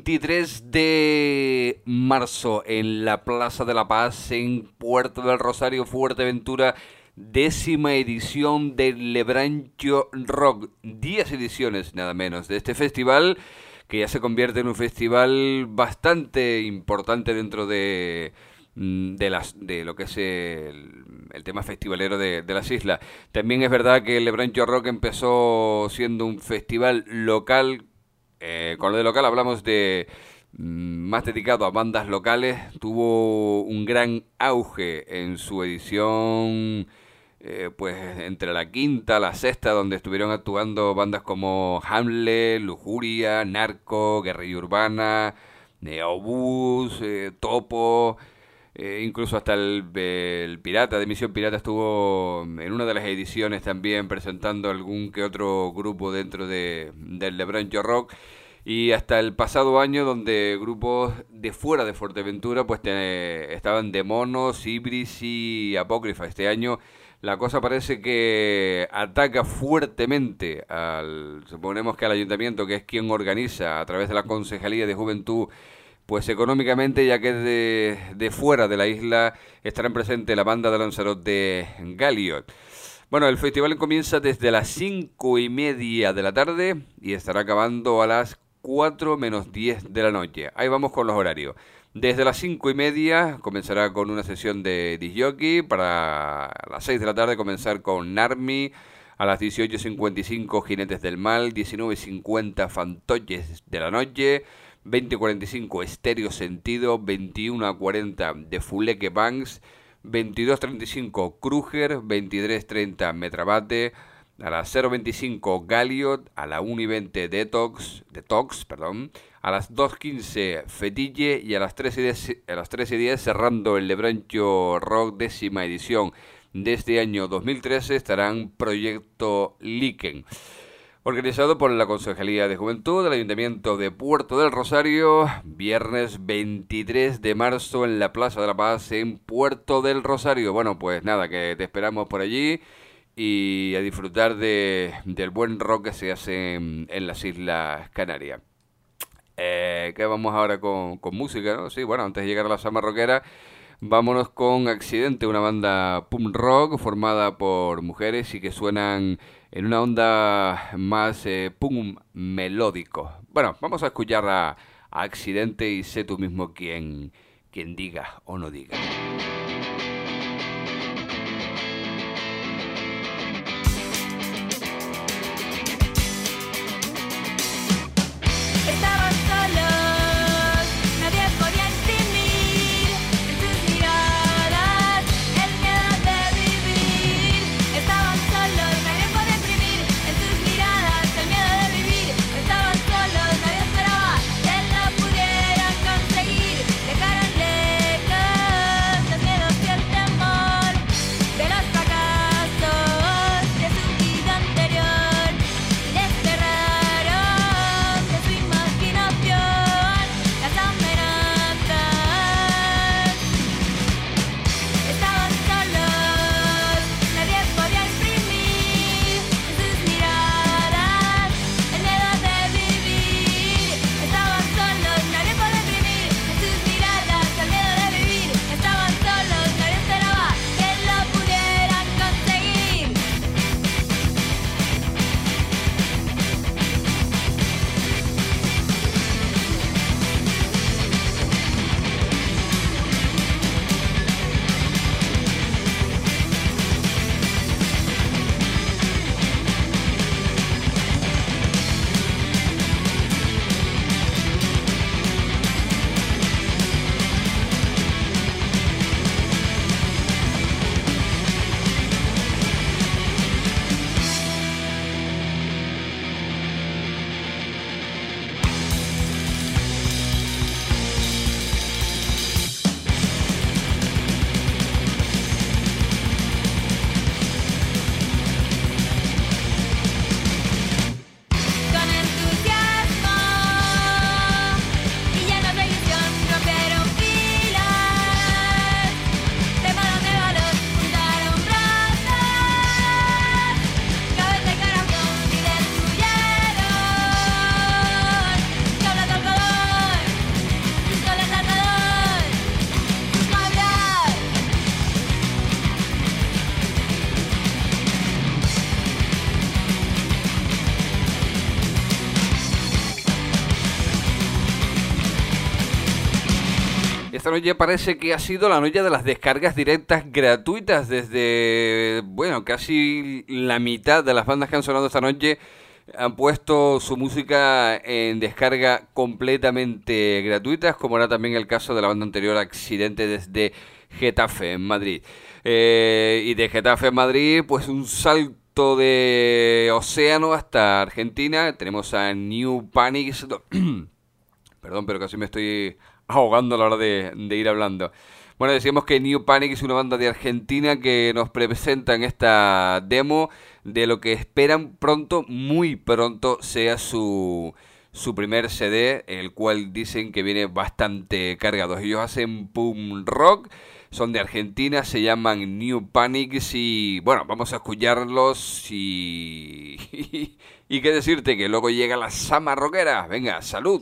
23 de marzo en la Plaza de la Paz, en Puerto del Rosario, Fuerteventura, 10ª edición del Lebrancho Rock. 10 ediciones nada menos de este festival, que ya se convierte en un festival bastante importante dentro de lo que es el tema festivalero de las islas. También es verdad que el Lebrancho Rock empezó siendo un festival local con lo de local hablamos de más dedicado a bandas locales. Tuvo un gran auge en su edición, pues entre la quinta, la sexta, donde estuvieron actuando bandas como Hamlet, Lujuria, Narco, Guerrilla Urbana, Neobús, Topo, incluso hasta el Pirata, de Misión Pirata, estuvo en una de las ediciones también presentando algún que otro grupo dentro del Lebrancho Rock. Y hasta el pasado año, donde grupos de fuera de Fuerteventura pues estaban Demonos, Ibris y Apócrifa. Este año la cosa parece que ataca fuertemente suponemos que al ayuntamiento, que es quien organiza a través de la Concejalía de Juventud, pues económicamente, ya que de fuera de la isla estarán presentes la banda de Lanzarote Galliot. Bueno, el festival comienza desde las 5:30 de la tarde y estará acabando a las 4 menos 10 de la noche. Ahí vamos con los horarios. Desde las 5:30 comenzará con una sesión de disc jockey, para las 6 de la tarde comenzar con Narmi, a las 18:55 Jinetes del Mal, 19:50 Fantoches de la Noche, 20:45 Estéreo Sentido, 21:40 de Fuleque Banks, 22:35 Kruger, 23:30 Metrabate, a las 0:25 Galliot, a la 1:20 Detox, a las 2:15 Fetille y a las 3:10 cerrando el Lebrancho Rock 10ª edición de este año 2013 estarán Proyecto Liken, organizado por la Concejalía de Juventud del Ayuntamiento de Puerto del Rosario, viernes 23 de marzo en la Plaza de la Paz en Puerto del Rosario. Bueno, pues nada, que te esperamos por allí y a disfrutar del buen rock que se hace en las Islas Canarias. Que vamos ahora con música, ¿no? Sí, bueno, antes de llegar a la Sama Rockera, vámonos con Accidente, una banda punk rock formada por mujeres y que suenan en una onda más punk melódico. Bueno, vamos a escuchar a Accidente y sé tú mismo quien diga o no diga. Esta noche parece que ha sido la noche de las descargas directas gratuitas desde, bueno, casi la mitad de las bandas que han sonado esta noche han puesto su música en descarga completamente gratuitas, como era también el caso de la banda anterior Accidente desde Getafe, en Madrid. Y de Getafe en Madrid, pues un salto de océano hasta Argentina. Tenemos a New Panics. Perdón, pero casi me estoy ahogando a la hora de ir hablando. Bueno, decíamos que New Panic es una banda de Argentina que nos presenta en esta demo de lo que esperan pronto, muy pronto, sea su primer CD, el cual dicen que viene bastante cargado. Ellos hacen punk rock, son de Argentina, se llaman New Panics y bueno, vamos a escucharlos y qué decirte, que luego llega la Sama Rockera. Venga, salud.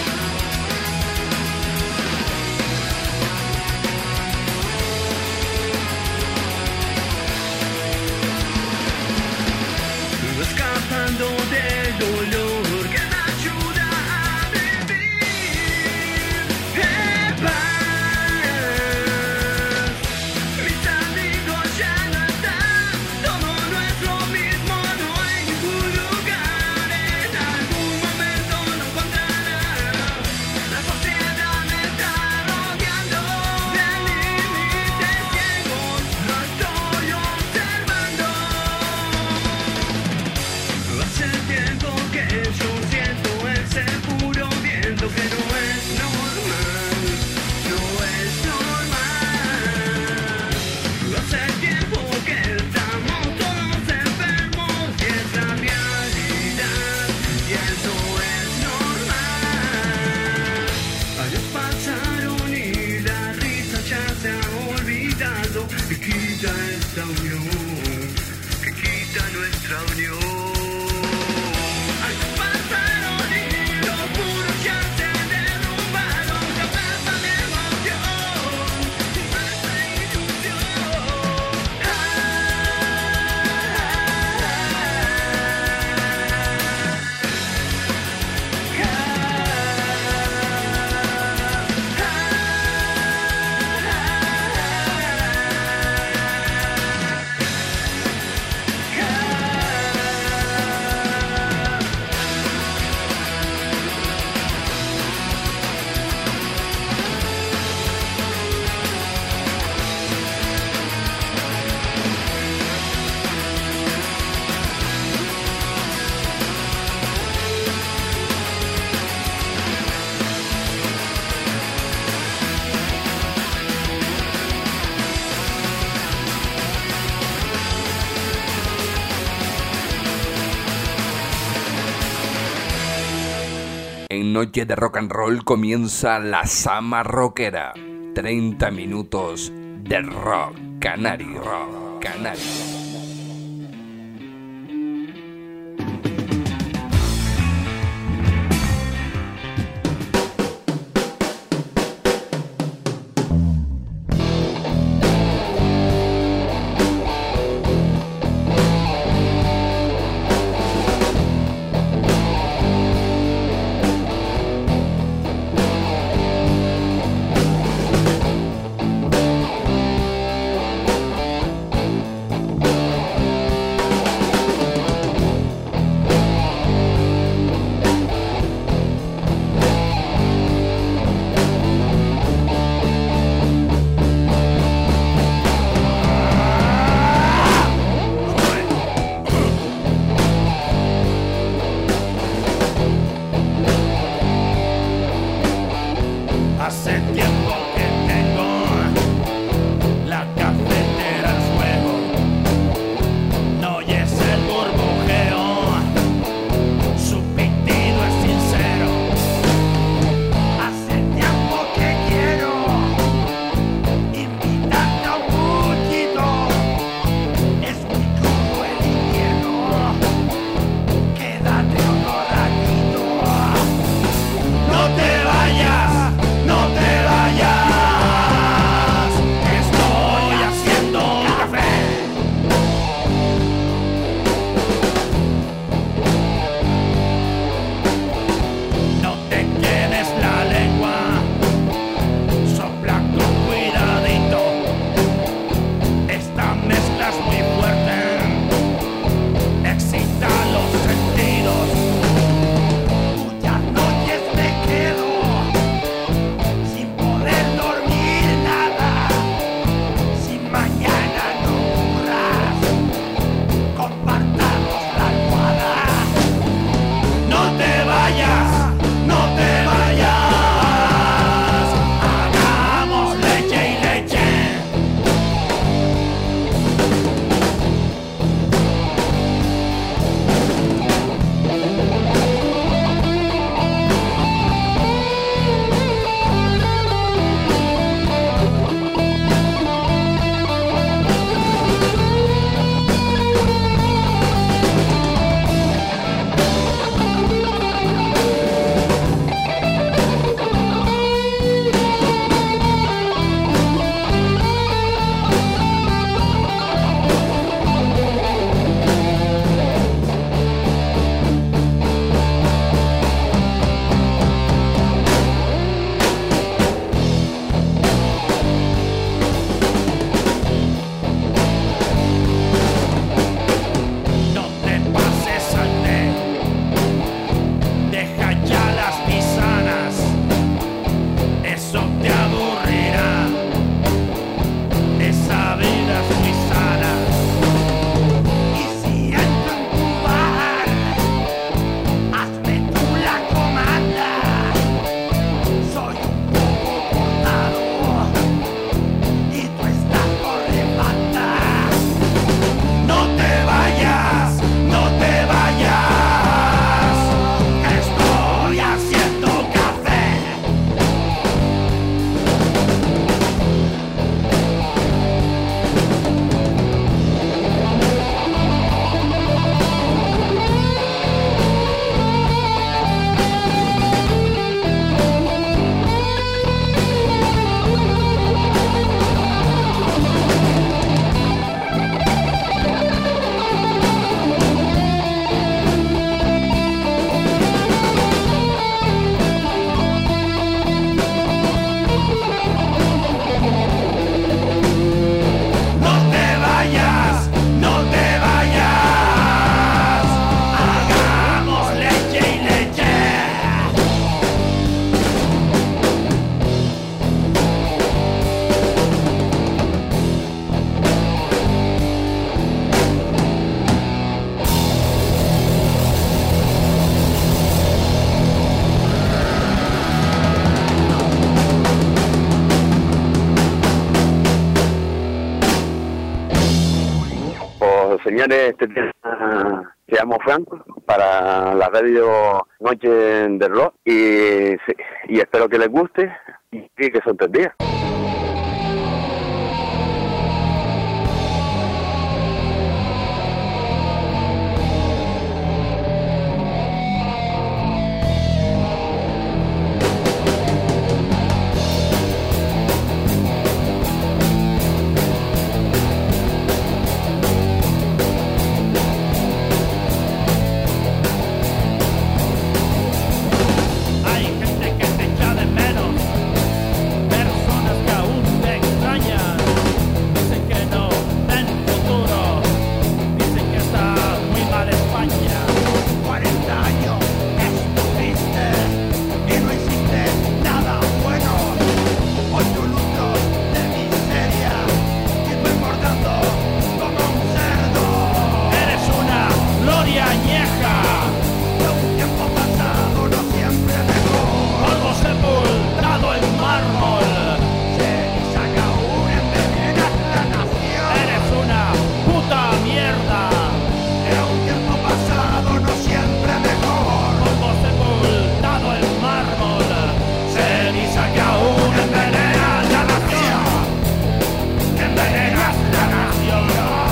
Escapando del dolor que me ayuda a vivir en paz. Mis amigos ya no están, todo no es lo mismo, no hay ningún lugar. En algún momento no encontrarás. La sociedad me está rodeando de límites ciegos, lo estoy observando. Hace tiempo que yo siento ese puro viento que no es normal, no es normal. Hace tiempo que estamos todos enfermos y es la realidad y eso es normal. Años pasaron y la risa ya se ha olvidado, que quita esta unión, que quita nuestra unión. En Noche de Rock and Roll comienza la Sama Rockera. 30 minutos de rock canario. Rock canario. señores, este tema se llama Franco para la radio Noche de Rock y espero que les guste y que son 3 días. Hay gente que te echa de menos, personas que aún te extrañan. Dicen que no ven futuro, dicen que está muy mal España. 40 años estuviste y no hiciste nada bueno. Hoy tu luto de miseria y estoy engordando como un cerdo. Eres una gloria añeja de un tiempo pasado, no siempre mejor. Polvo sepultado en mármol, ceniza que aún envenena la nación. Eres una puta mierda de un tiempo pasado, no siempre mejor. Polvo sepultado en mármol, ceniza que aún envenena la nación. Que envenenas la nación.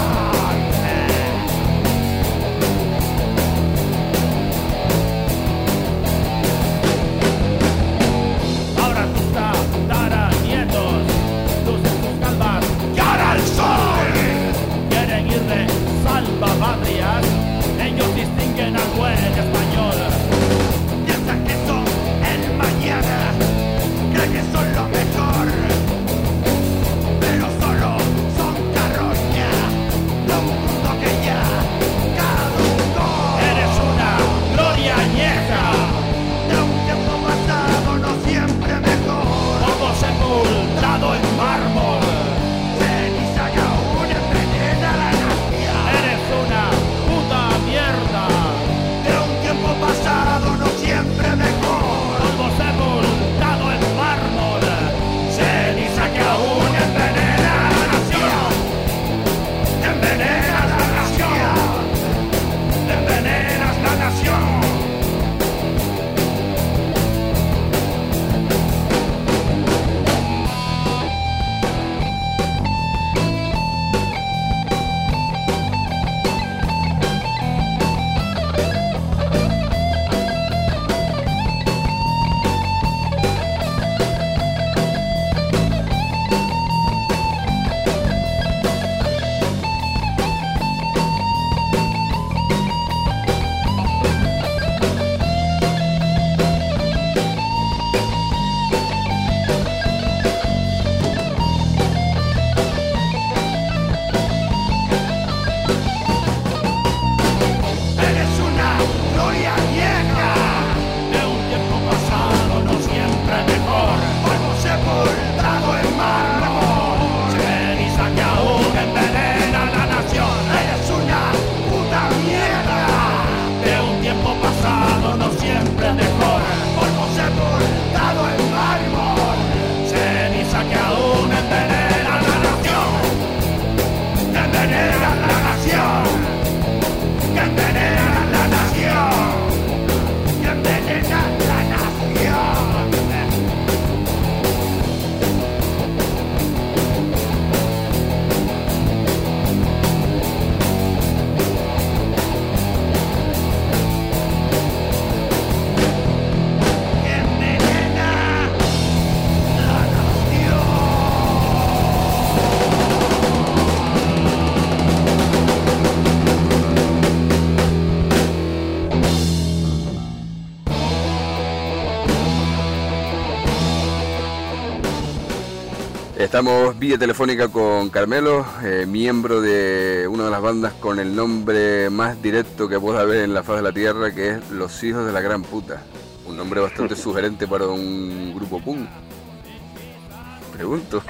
Ahora tus tataranietos lucen sus calvas cara al sol. Quieren ir de salvapatrias, ellos distinguen al buen español. Piensan que son el mañana, creen que son lo mejor, pero solo son carroña de un mundo que ya caducó. Eres una gloria añeja de un tiempo pasado, no siempre mejor. Polvo sepultado en mármol, ceniza que aún envenena la nación. Eres una puta mierda de un tiempo pasado, no siempre mejor. Polvo sepultado en mármol, ceniza que aún envenena la nación. Envenenas la nación. Envenenas la nación. Eres una gloria vieja de un tiempo pasado, no siempre mejor. Polvo sepultado en mármol, ceniza que aún envenena la nación. Eres una puta mierda de un tiempo pasado, no siempre mejor. Polvo sepultado en mármol, ceniza que aún envenena la nación. Envenena la nación. Que envenena la nación. Que envenena la nación. Que envenena la nación. Estamos vía telefónica con Carmelo, miembro de una de las bandas con el nombre más directo que pueda haber en la faz de la tierra, que es Los Hijos de la Gran Puta. Un nombre bastante sugerente para un grupo punk. Pregunto.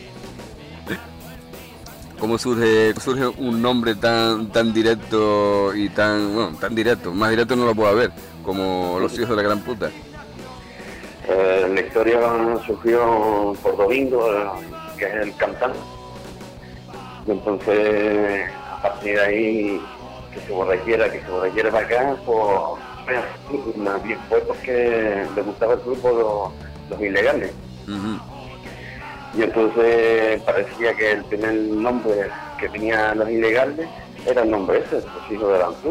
¿Cómo surge un nombre tan directo y tan directo? Más directo no lo puedo haber, como Los Hijos de la Gran Puta. La historia surgió por Domingo, que es el cantante. Y entonces, a partir de ahí que se borrayera para acá, pues más bien fue porque les gustaba el grupo los ilegales. Y entonces parecía que el primer nombre que tenían los ilegales era el nombre ese, los hijos de Aranzú.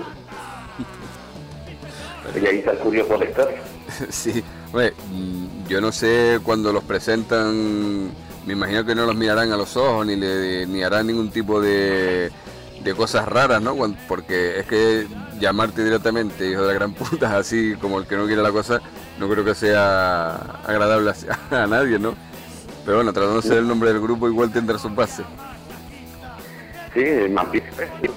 Y ahí está el curioso por estar. Sí, oye, yo no sé cuando los presentan, me imagino que no los mirarán a los ojos ni harán ningún tipo de cosas raras, ¿no? Porque es que llamarte directamente hijo de la gran puta, así como el que no quiere la cosa, no creo que sea agradable a nadie, ¿no? Pero bueno, tratándose del nombre del grupo, igual tendrá sus bases. Sí, más bien,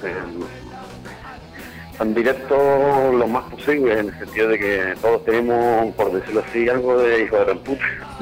tan directo lo más posible, en el sentido de que todos tenemos, por decirlo así, algo de hijo de gran puta.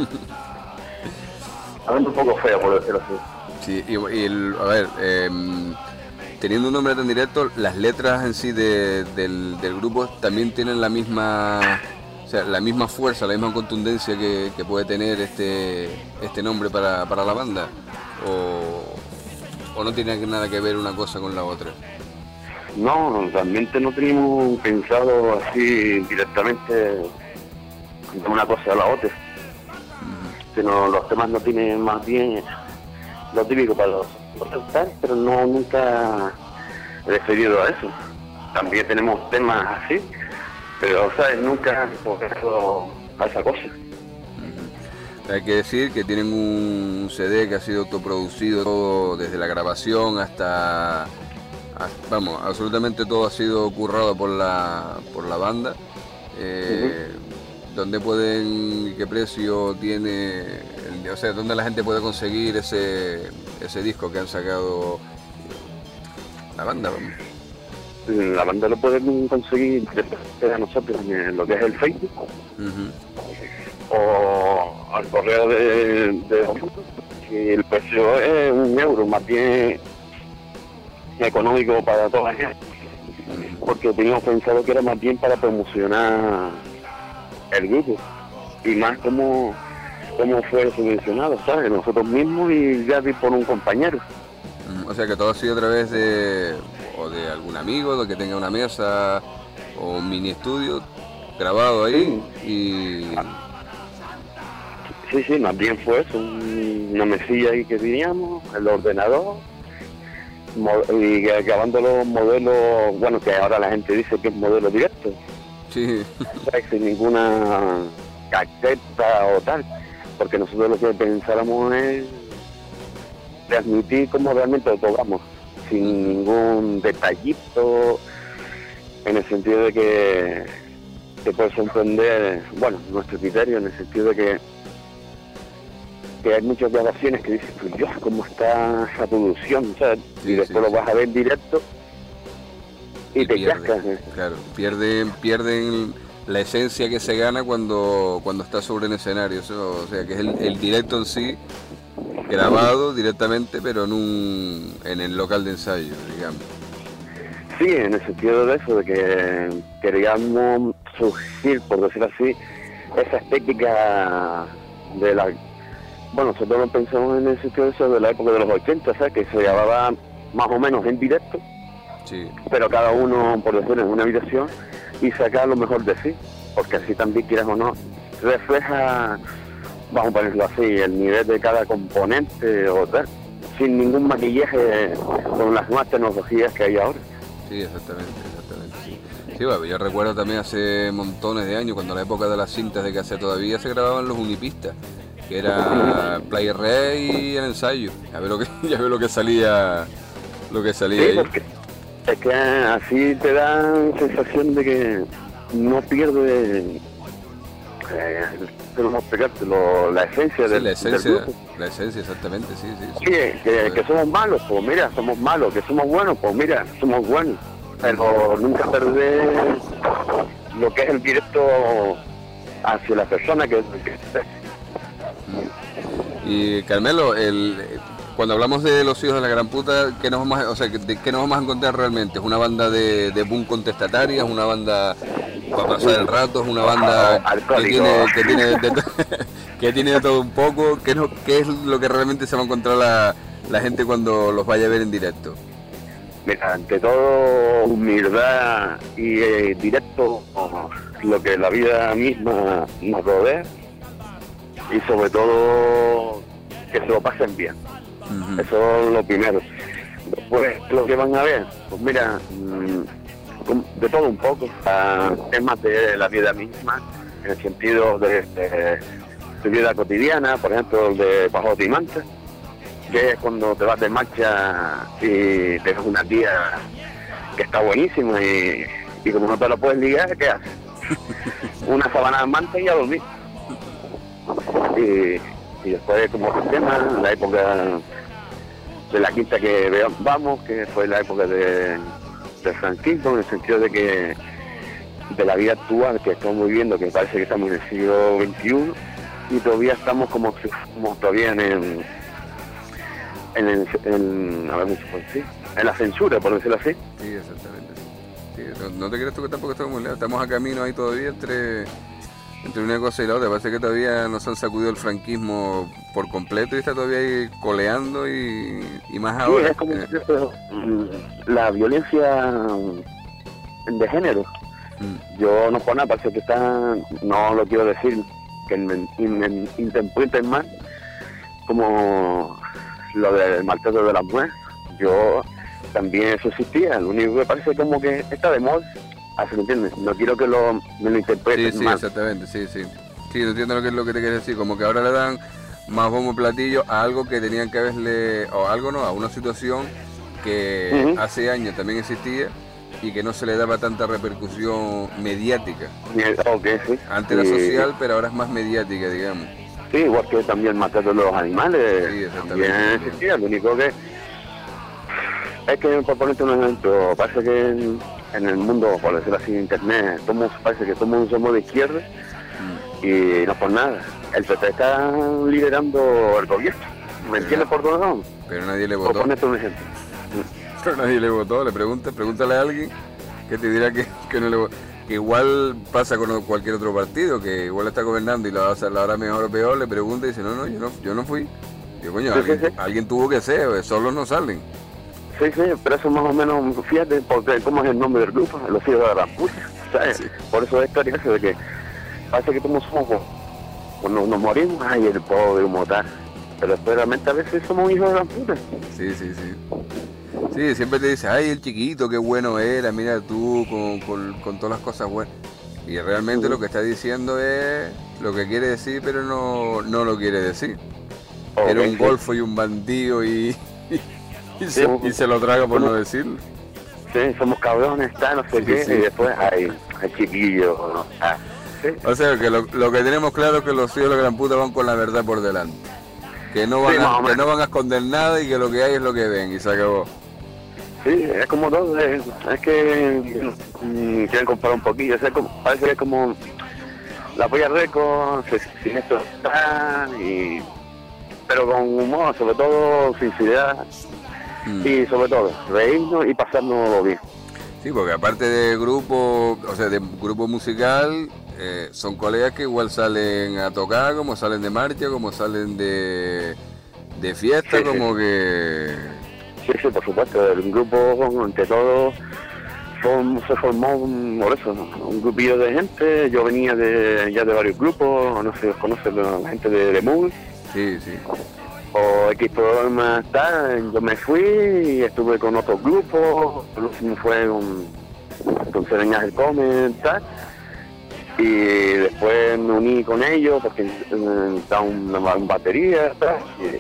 Hablando un poco feo, por decirlo así. Sí, a ver, teniendo un nombre tan directo, las letras en sí del grupo también tienen la misma, o sea, la misma fuerza, la misma contundencia que puede tener este nombre para la banda, o no tiene nada que ver una cosa con la otra. No, realmente no teníamos pensado así directamente de una cosa a la otra. Sino los temas no tienen más bien lo típico para los cantar, pero no nunca he referido a eso. También tenemos temas así, pero ¿sabes? Nunca enfocado a esa cosa. Hay que decir que tienen un CD que ha sido autoproducido todo, desde la grabación hasta vamos, absolutamente todo ha sido currado por la banda. ¿Dónde pueden, qué precio tiene, o sea, dónde la gente puede conseguir ese disco que han sacado la banda? La banda lo pueden conseguir de nosotros en lo que es el Facebook, o al correo de y el precio es €1, más bien económico para toda la gente, porque teníamos pensado que era más bien para promocionar el grupo y más como fue subvencionado, ¿sabes? Nosotros mismos y ya por un compañero. O sea que todo ha sido a través de algún amigo que tenga una mesa o un mini estudio grabado ahí. Sí, más bien fue eso, una mesilla ahí que teníamos, el ordenador, y grabando los modelos, bueno, que ahora la gente dice que es modelo directo. Sí. Sin ninguna caqueta o tal, porque nosotros lo que pensáramos es transmitir como realmente lo tocamos, sin ningún detallito, en el sentido de que te puede sorprender, bueno, nuestro criterio, en el sentido de que hay muchas grabaciones que dicen, pues Dios, cómo está esa producción, ¿sabes? Sí, y después lo vas a ver en directo y te cascas. Claro, pierden la esencia que se gana cuando está sobre el escenario, o sea, que es el directo en sí, grabado directamente, pero en el local de ensayo, digamos. Sí, en el sentido de eso, de que queríamos surgir, por decirlo así, esa estética de la... Bueno, nosotros lo pensamos en el sentido de eso de la época de los 80, ¿sabes? Que se grababa más o menos en directo, sí, pero cada uno, por decirlo, en una habitación y sacar lo mejor de sí, porque así también, quieras o no, refleja, vamos a ponerlo así, el nivel de cada componente o tal, sin ningún maquillaje con las nuevas tecnologías que hay ahora. Sí, exactamente, sí. Sí, bueno, yo recuerdo también hace montones de años, cuando en la época de las cintas de cassette todavía se grababan los unipistas, que era Play Rey y el ensayo. Ya ve lo que salía Sí, ahí. porque es que así te da sensación de que no pierde, pero no pegártelo, la esencia del grupo. La esencia, exactamente, sí. Sí, que somos malos, pues mira, somos malos, que somos buenos, pues mira, somos buenos. Pero nunca perder lo que es el directo hacia la persona que Y Carmelo, cuando hablamos de los hijos de la gran puta, ¿qué nos vamos a encontrar realmente? ¿Es una banda de punk contestataria? ¿Es una banda para pasar el rato? ¿Es una banda que tiene de todo un poco? ¿Qué es lo que realmente se va a encontrar la gente cuando los vaya a ver en directo? Mira, ante todo, humildad y directo lo que la vida misma nos rodea, y sobre todo que se lo pasen bien. Eso es lo primero. Después, lo que van a ver, pues mira, de todo un poco, temas de la vida misma, en el sentido de vida cotidiana, por ejemplo, el de Pajote y Manta, que es cuando te vas de marcha y te ves una tía que está buenísima y como no te lo puedes ligar, ¿qué haces? Una sabana de manta y a dormir. Y después, como otro tema, la época de la quinta que vamos, que fue la época del franquismo, en el sentido de que de la vida actual que estamos viviendo, que parece que estamos en el siglo XXI y todavía estamos como todavía en la censura, por decirlo así. Sí, exactamente. Sí, no te creas tú que tampoco estamos muy lejos, estamos a camino ahí todavía entre una cosa y la otra. Parece que todavía nos han sacudido el franquismo por completo y está todavía ahí coleando y más ahora. Sí, es como la violencia de género. Yo no por nada, parece que está, no lo quiero decir que interpreten mal como lo del maltrato de las mujeres. Yo también eso existía, lo único que parece como que está de moda. Así, ¿me entiendes? No quiero que me lo interpreten sí, mal. Exactamente, sí. Sí, no entiendo lo que te quieres decir, como que ahora le dan más bombo y platillo a algo que tenían que haberle, o algo no, a una situación que hace años también existía y que no se le daba tanta repercusión mediática. Okay, sí. Antes era social, pero ahora es más mediática, digamos. Sí, igual que también el maltrato de los animales, sí, también existía, lo único que es que, por ponerte un ejemplo, parece que en el mundo, por decirlo así, internet, parece que todos somos de izquierda y no por nada. El PP está liderando el gobierno, ¿me entiendes por dónde vamos? Pero nadie le votó. Por ponerte un ejemplo. Pero nadie le votó, pregúntale a alguien que te dirá que no le votó. Que igual pasa con cualquier otro partido, que igual está gobernando y la hará mejor o peor, le pregunta y dice, no, yo no fui. Digo, coño, alguien tuvo que ser, solos no salen. Sí, pero eso más o menos, fíjate, porque cómo es el nombre del grupo, los hijos de la puta, ¿sabes? Sí. Por eso es historia eso de que parece que somos cuando nos morimos, ay, el pobre mortal, pero después realmente a veces somos hijos de la puta. Sí. Sí, siempre te dice, ay, el chiquito, qué bueno era, mira tú, con todas las cosas buenas. Y realmente lo que está diciendo es lo que quiere decir, pero no lo quiere decir. Era un golfo y un bandido y se lo traga por no decirlo. Sí, somos cabrones, no sé qué, y después, ay, el chiquillo, ¿no? ¿Sí? O sea, que lo que tenemos claro es que los hijos de la gran puta van con la verdad por delante. Que no van a esconder nada y que lo que hay es lo que ven y se acabó. Sí, es como todo, es que quieren comparar un poquillo, parece que es como la Polla Records, sin esto está, pero con humor, sobre todo sinceridad y sobre todo reírnos y pasarnos bien. Sí, porque aparte de grupo, o sea, de grupo musical, son colegas que igual salen a tocar, como salen de marcha, como salen de fiesta, como que... Sí, por supuesto, el grupo, entre todos, se formó un grupillo de gente. Yo venía ya de varios grupos, no sé si los conocen la gente de Moon. Sí. O X programas, tal, yo me fui y estuve con otros grupos, el último fue con Sereñas del Come, tal. Y después me uní con ellos porque estaba una batería, tal.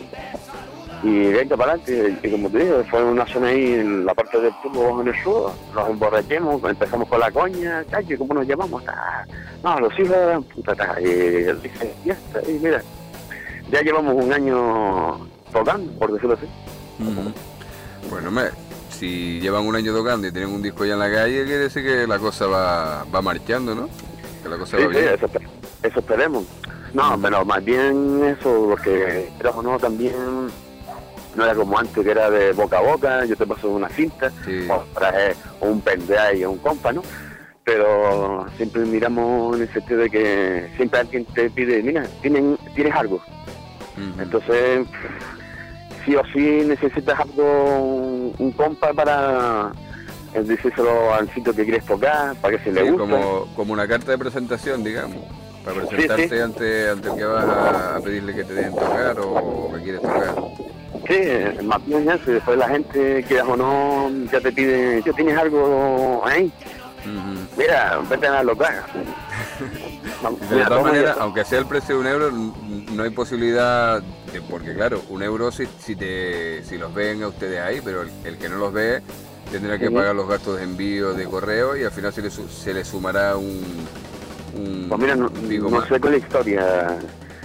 Y venga para adelante, y como te digo, fue una zona ahí en la parte del tubo en el sur, nos emborrachemos, empezamos con la coña, calle, ¿cómo nos llamamos? No, los hijos de la puta, y dije, y mira, ya llevamos un año tocando, por decirlo así. Bueno, si llevan un año tocando y tienen un disco ya en la calle, quiere decir que la cosa va marchando, ¿no? Que la cosa va bien. Sí, eso esperemos. No, pero más bien eso, porque pero no, también no era como antes, que era de boca a boca, yo te paso una cinta, o traje un pendrive o un compa, ¿no? Pero siempre miramos en el sentido de que siempre alguien te pide, mira, tienes algo. Entonces, sí o sí necesitas algo, un compa para decírselo al sitio que quieres tocar, para que se le Sí, guste. como una carta de presentación, digamos, para presentarte sí. ante el que vas a pedirle que te dejen tocar o que quieres tocar. Sí, más bien eso, y después la gente, quieras o no, ya te pide, ¿ya tienes algo ahí? Mira, vete a local. De todas maneras, aunque sea el precio de €1, no hay posibilidad, porque claro, €1 si los ven a ustedes ahí, pero el que no los ve tendrá que pagar los gastos de envío de correo y al final se le sumará un pues mira, no sé con la historia.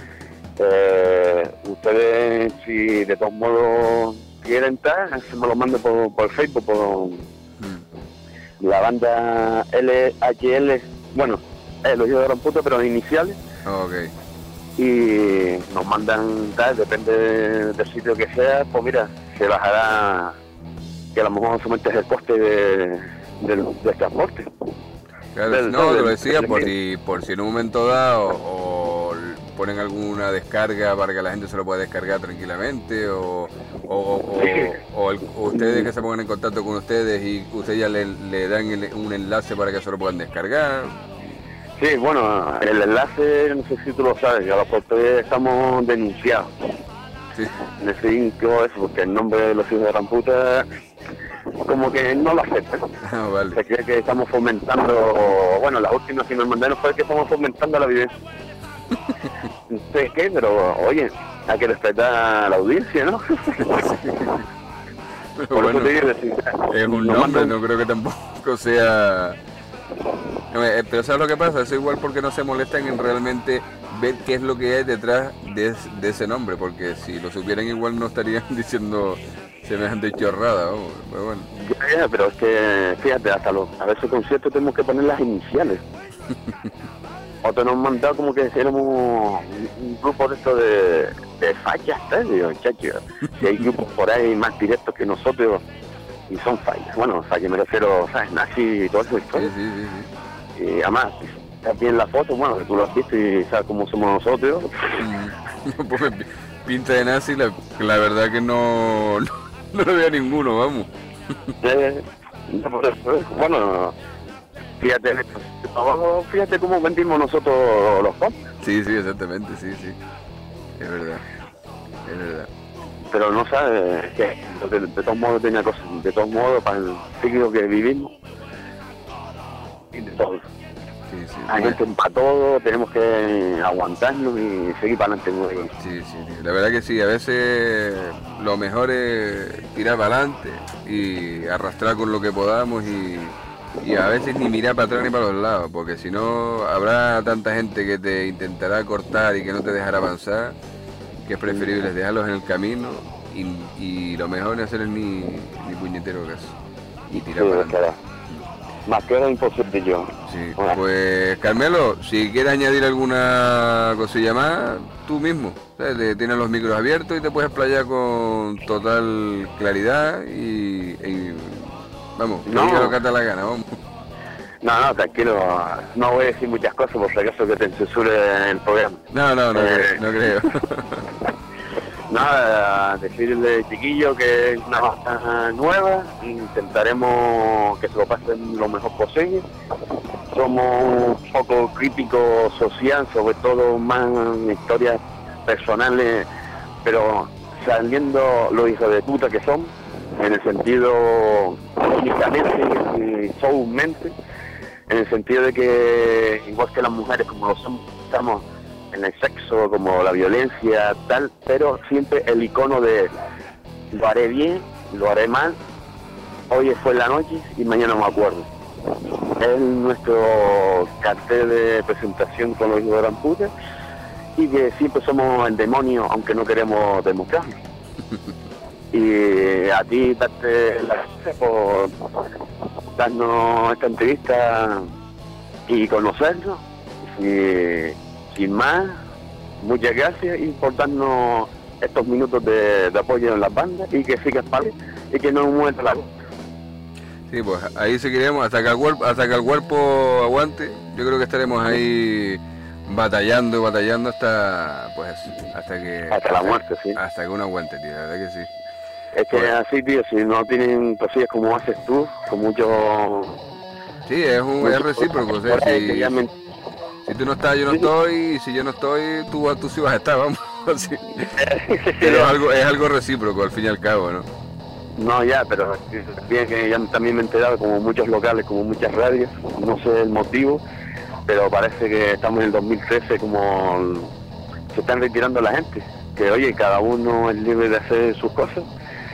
Ustedes, si de todos modos quieren estar, se me lo mando por Facebook, por la banda LHL, bueno, los hijos de gran puta, pero iniciales. Okay. Y nos mandan tal, depende del sitio que sea, pues mira, se bajará, que a lo mejor solamente es el coste del transporte. Claro, te lo decía por si en un momento dado o ponen alguna descarga para que la gente se lo pueda descargar tranquilamente o ustedes que se pongan en contacto con ustedes y ustedes ya le dan un enlace para que se lo puedan descargar. Sí, bueno, el enlace, no sé si tú lo sabes, que a los portugueses estamos denunciados. Sí. Necesito eso, porque el nombre de los hijos de gran puta como que no lo aceptan. Vale. Se cree que estamos fomentando, bueno, la última que nos mandaron fue que estamos fomentando la violencia. ¿Ustedes qué? Pero, oye, hay que respetar a la audiencia, ¿no? Por bueno, eso te digo, es un nombre, no creo que tampoco sea... Pero ¿sabes lo que pasa? Es igual porque no se molestan en realmente ver qué es lo que hay detrás de ese nombre, porque si lo supieran igual no estarían diciendo semejante chorrada, pero bueno. Ya, pero es que, fíjate, hasta a veces conciertos tenemos que poner las iniciales. Otros nos han mandado como que éramos un grupo de esto de fallas, digo, chacho. Y hay grupos por ahí más directos que nosotros y son fallas. Bueno, fallas me refiero, ¿sabes? Nazi y todo eso. Sí. Y además, también la foto, bueno, tú lo has visto y sabes cómo somos nosotros. Pues pinta de nazi, la verdad que no lo veo a ninguno, vamos. Bueno, fíjate cómo vendimos nosotros los pop. Sí, exactamente, sí. Es verdad. Pero no sabes que de todos modos tenía cosas, de todos modos para el siglo que vivimos y de todo. Sí. Hay gente para todo, tenemos que aguantarnos y seguir para adelante. Sí. La verdad que sí, a veces lo mejor es tirar para adelante y arrastrar con lo que podamos y a veces ni mirar para atrás ni para los lados, porque si no habrá tanta gente que te intentará cortar y que no te dejará avanzar, que es preferible dejarlos en el camino y lo mejor es hacer ni puñetero caso y tirar para adelante. Claro. Más que era imposible yo. Sí, pues Carmelo, si quieres añadir alguna cosilla más, tú mismo, ¿sabes? Tienes los micros abiertos y te puedes explayar con total claridad y vamos, no diga lo que te da la gana, vamos. No, tranquilo, no voy a decir muchas cosas por si acaso que te censure el programa. No creo. Nada, decirle chiquillo que es una banda nueva, intentaremos que se lo pasen lo mejor posible. Somos un poco críticos social, sobre todo más historias personales, pero saliendo los hijos de puta que son, en el sentido únicamente y showmente, en el sentido de que igual que las mujeres como lo somos, estamos en el sexo, como la violencia, tal, pero siempre el icono de lo haré bien, lo haré mal, hoy fue la noche y mañana no me acuerdo. Es nuestro cartel de presentación con los hijos de gran puta y que siempre somos el demonio, aunque no queremos demostrarlo. Y a ti darte las gracias por darnos esta entrevista y conocernos. Y sin más, muchas gracias y por darnos estos minutos de apoyo en las bandas y que sigas para y que no muera la voz. Sí, pues ahí seguiremos hasta que el cuerpo aguante. Yo creo que estaremos ahí batallando y batallando hasta que... Hasta la muerte, sí. Hasta que uno aguante, tío, la verdad que sí. Es que así, tío, si no tienen cosillas como haces tú, con mucho... Sí, es recíproco, o sea, si tú no estás, yo no estoy, y si yo no estoy, tú sí vas a estar, vamos. Sí. Pero es algo recíproco, al fin y al cabo, ¿no? No, ya, pero bien que ya también me he enterado, como muchos locales, como muchas radios, no sé el motivo, pero parece que estamos en el 2013, como se están retirando la gente, que oye, cada uno es libre de hacer sus cosas,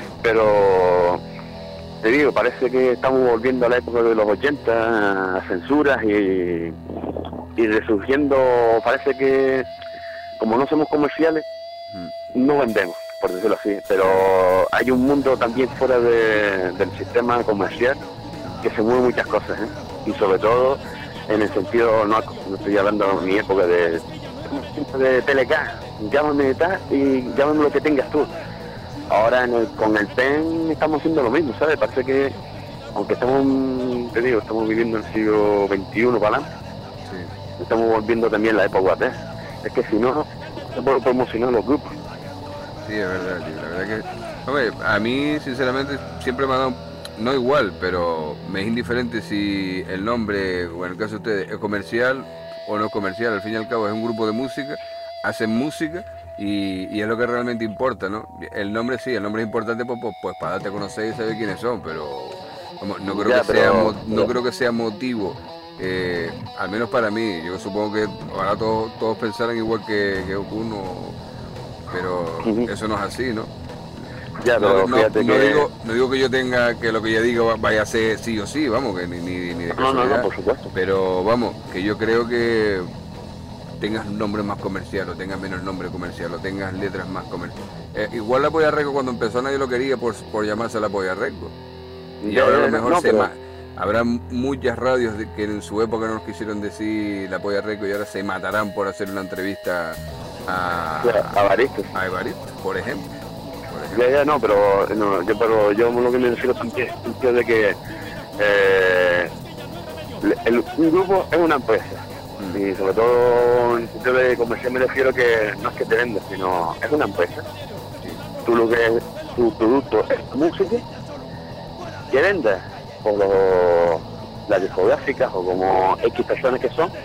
pero te digo, parece que estamos volviendo a la época de los 80, a censuras y resurgiendo, parece que como no somos comerciales, no vendemos, por decirlo así, pero hay un mundo también fuera del sistema comercial que se mueven muchas cosas, ¿eh? Y sobre todo en el sentido, no estoy hablando de mi época de TLK, llámame tal y llámame lo que tengas tú. Ahora con el PEN estamos haciendo lo mismo, ¿sabes? Parece que, aunque estamos viviendo el siglo XXI para adelante, sí, estamos volviendo también a la época de... Es que si no se puede promocionar los grupos. Sí, es verdad, tío. La verdad que... Hombre, a mí, sinceramente, siempre me ha dado... No igual, pero me es indiferente si el nombre, o en el caso de ustedes, es comercial o no es comercial. Al fin y al cabo es un grupo de música, hacen música y es lo que realmente importa, ¿no? El nombre sí, el nombre es importante pues para darte a conocer y saber quiénes son, pero no creo que sea motivo, al menos para mí. Yo supongo que ahora todos pensarán igual que uno, pero eso no es así, ¿no? Ya, pero no digo que yo tenga que lo que yo diga vaya a ser sí o sí, vamos, que ni de casualidad. No, por supuesto. Pero vamos, que yo creo que tengas un nombre más comercial o tengas menos nombre comercial o tengas letras más comerciales. Igual la Polla Record cuando empezó nadie lo quería por llamarse la Polla Record. Y ahora a lo mejor habrá muchas radios que en su época no nos quisieron decir la Polla Record y ahora se matarán por hacer una entrevista a Evaristo, por ejemplo. Ya, no, pero yo lo que me refiero también es de que un grupo es una empresa. Y sobre todo en el sentido de comercial me refiero que no es que te vendas, sino es una empresa. Tú lo que es, tu producto es tu música, que vendas por las discográficas o como X personas que son,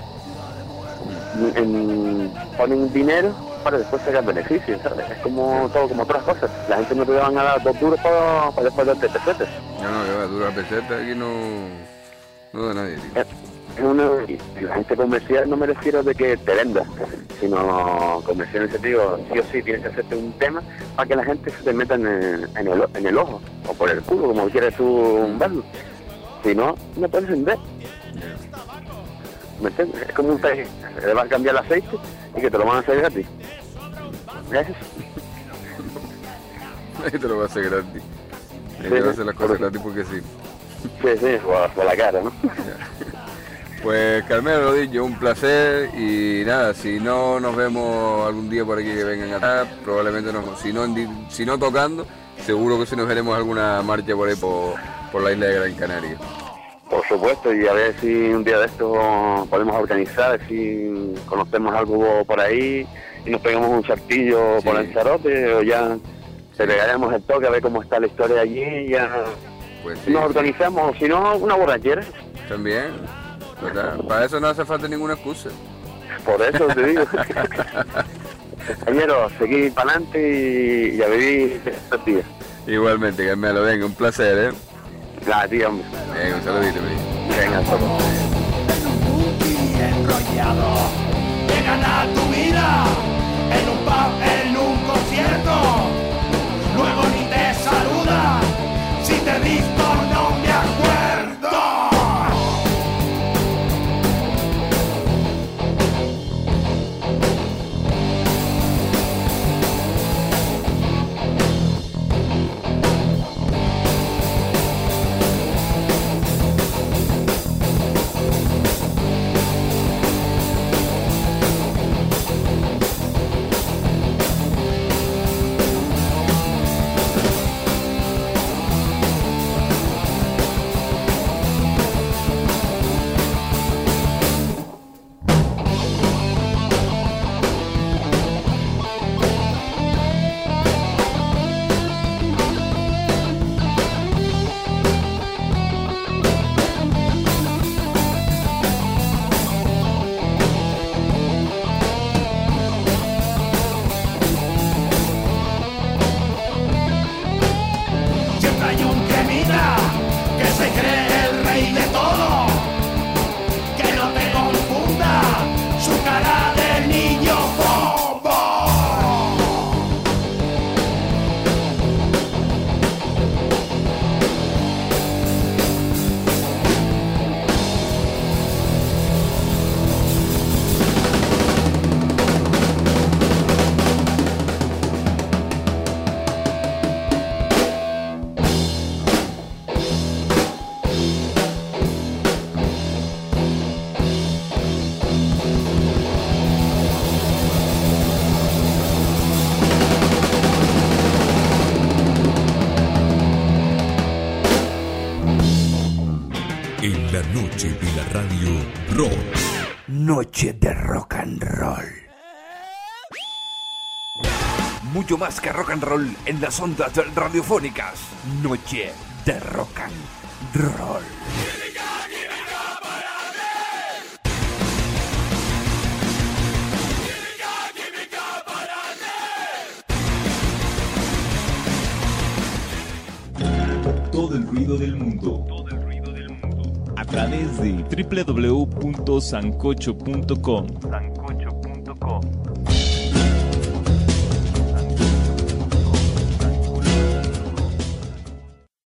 ponen dinero para después sacar beneficios, ¿sabes? Es como todo, como otras cosas. La gente no te van a dar 2 duros para después darte pesetas. No, que va, duras pesetas aquí no da nadie, tío. La gente comercial no me refiero de que te vendas, sino comercial en el sentido, sí o sí tienes que hacerte un tema para que la gente se te meta en el ojo, o por el culo, como quieras tú verlo. Si no, no puedes vender. ¿Me entiendes? Es como un taller, le vas a cambiar el aceite y que te lo van a hacer gratis. Gracias. Ahí te lo va a hacer gratis. Ahí te va a hacer las cosas gratis porque sí. Sí, por la cara, ¿no? Pues Carmelo, lo dicho, un placer y nada, si no nos vemos algún día por aquí que vengan acá, probablemente si no tocando, seguro que sí nos veremos alguna marcha por ahí por la isla de Gran Canaria. Por supuesto, y a ver si un día de esto podemos organizar, si conocemos algo por ahí y nos pegamos un saltillo por Lanzarote o ya te regalamos el toque a ver cómo está la historia allí y ya pues sí, nos organizamos, si no, una borrachera. También, ¿verdad? Para eso no hace falta ninguna excusa. Por eso te digo. Compañero, seguir para adelante y a vivir estos días. Igualmente, Carmelo, venga, un placer, ¿eh? Claro, tío, hombre. Venga, un saludito, mío. Venga, hasta luego. En un booty enrollado, llegan a tu vida, en un pub, en un concierto, luego ni te saluda, si te he visto no me acuerdo. noche de la radio rock. Noche de rock and roll. Mucho más que rock and roll en las ondas radiofónicas. Noche de rock and roll. Todo el ruido del mundo. A través de www.sancocho.com.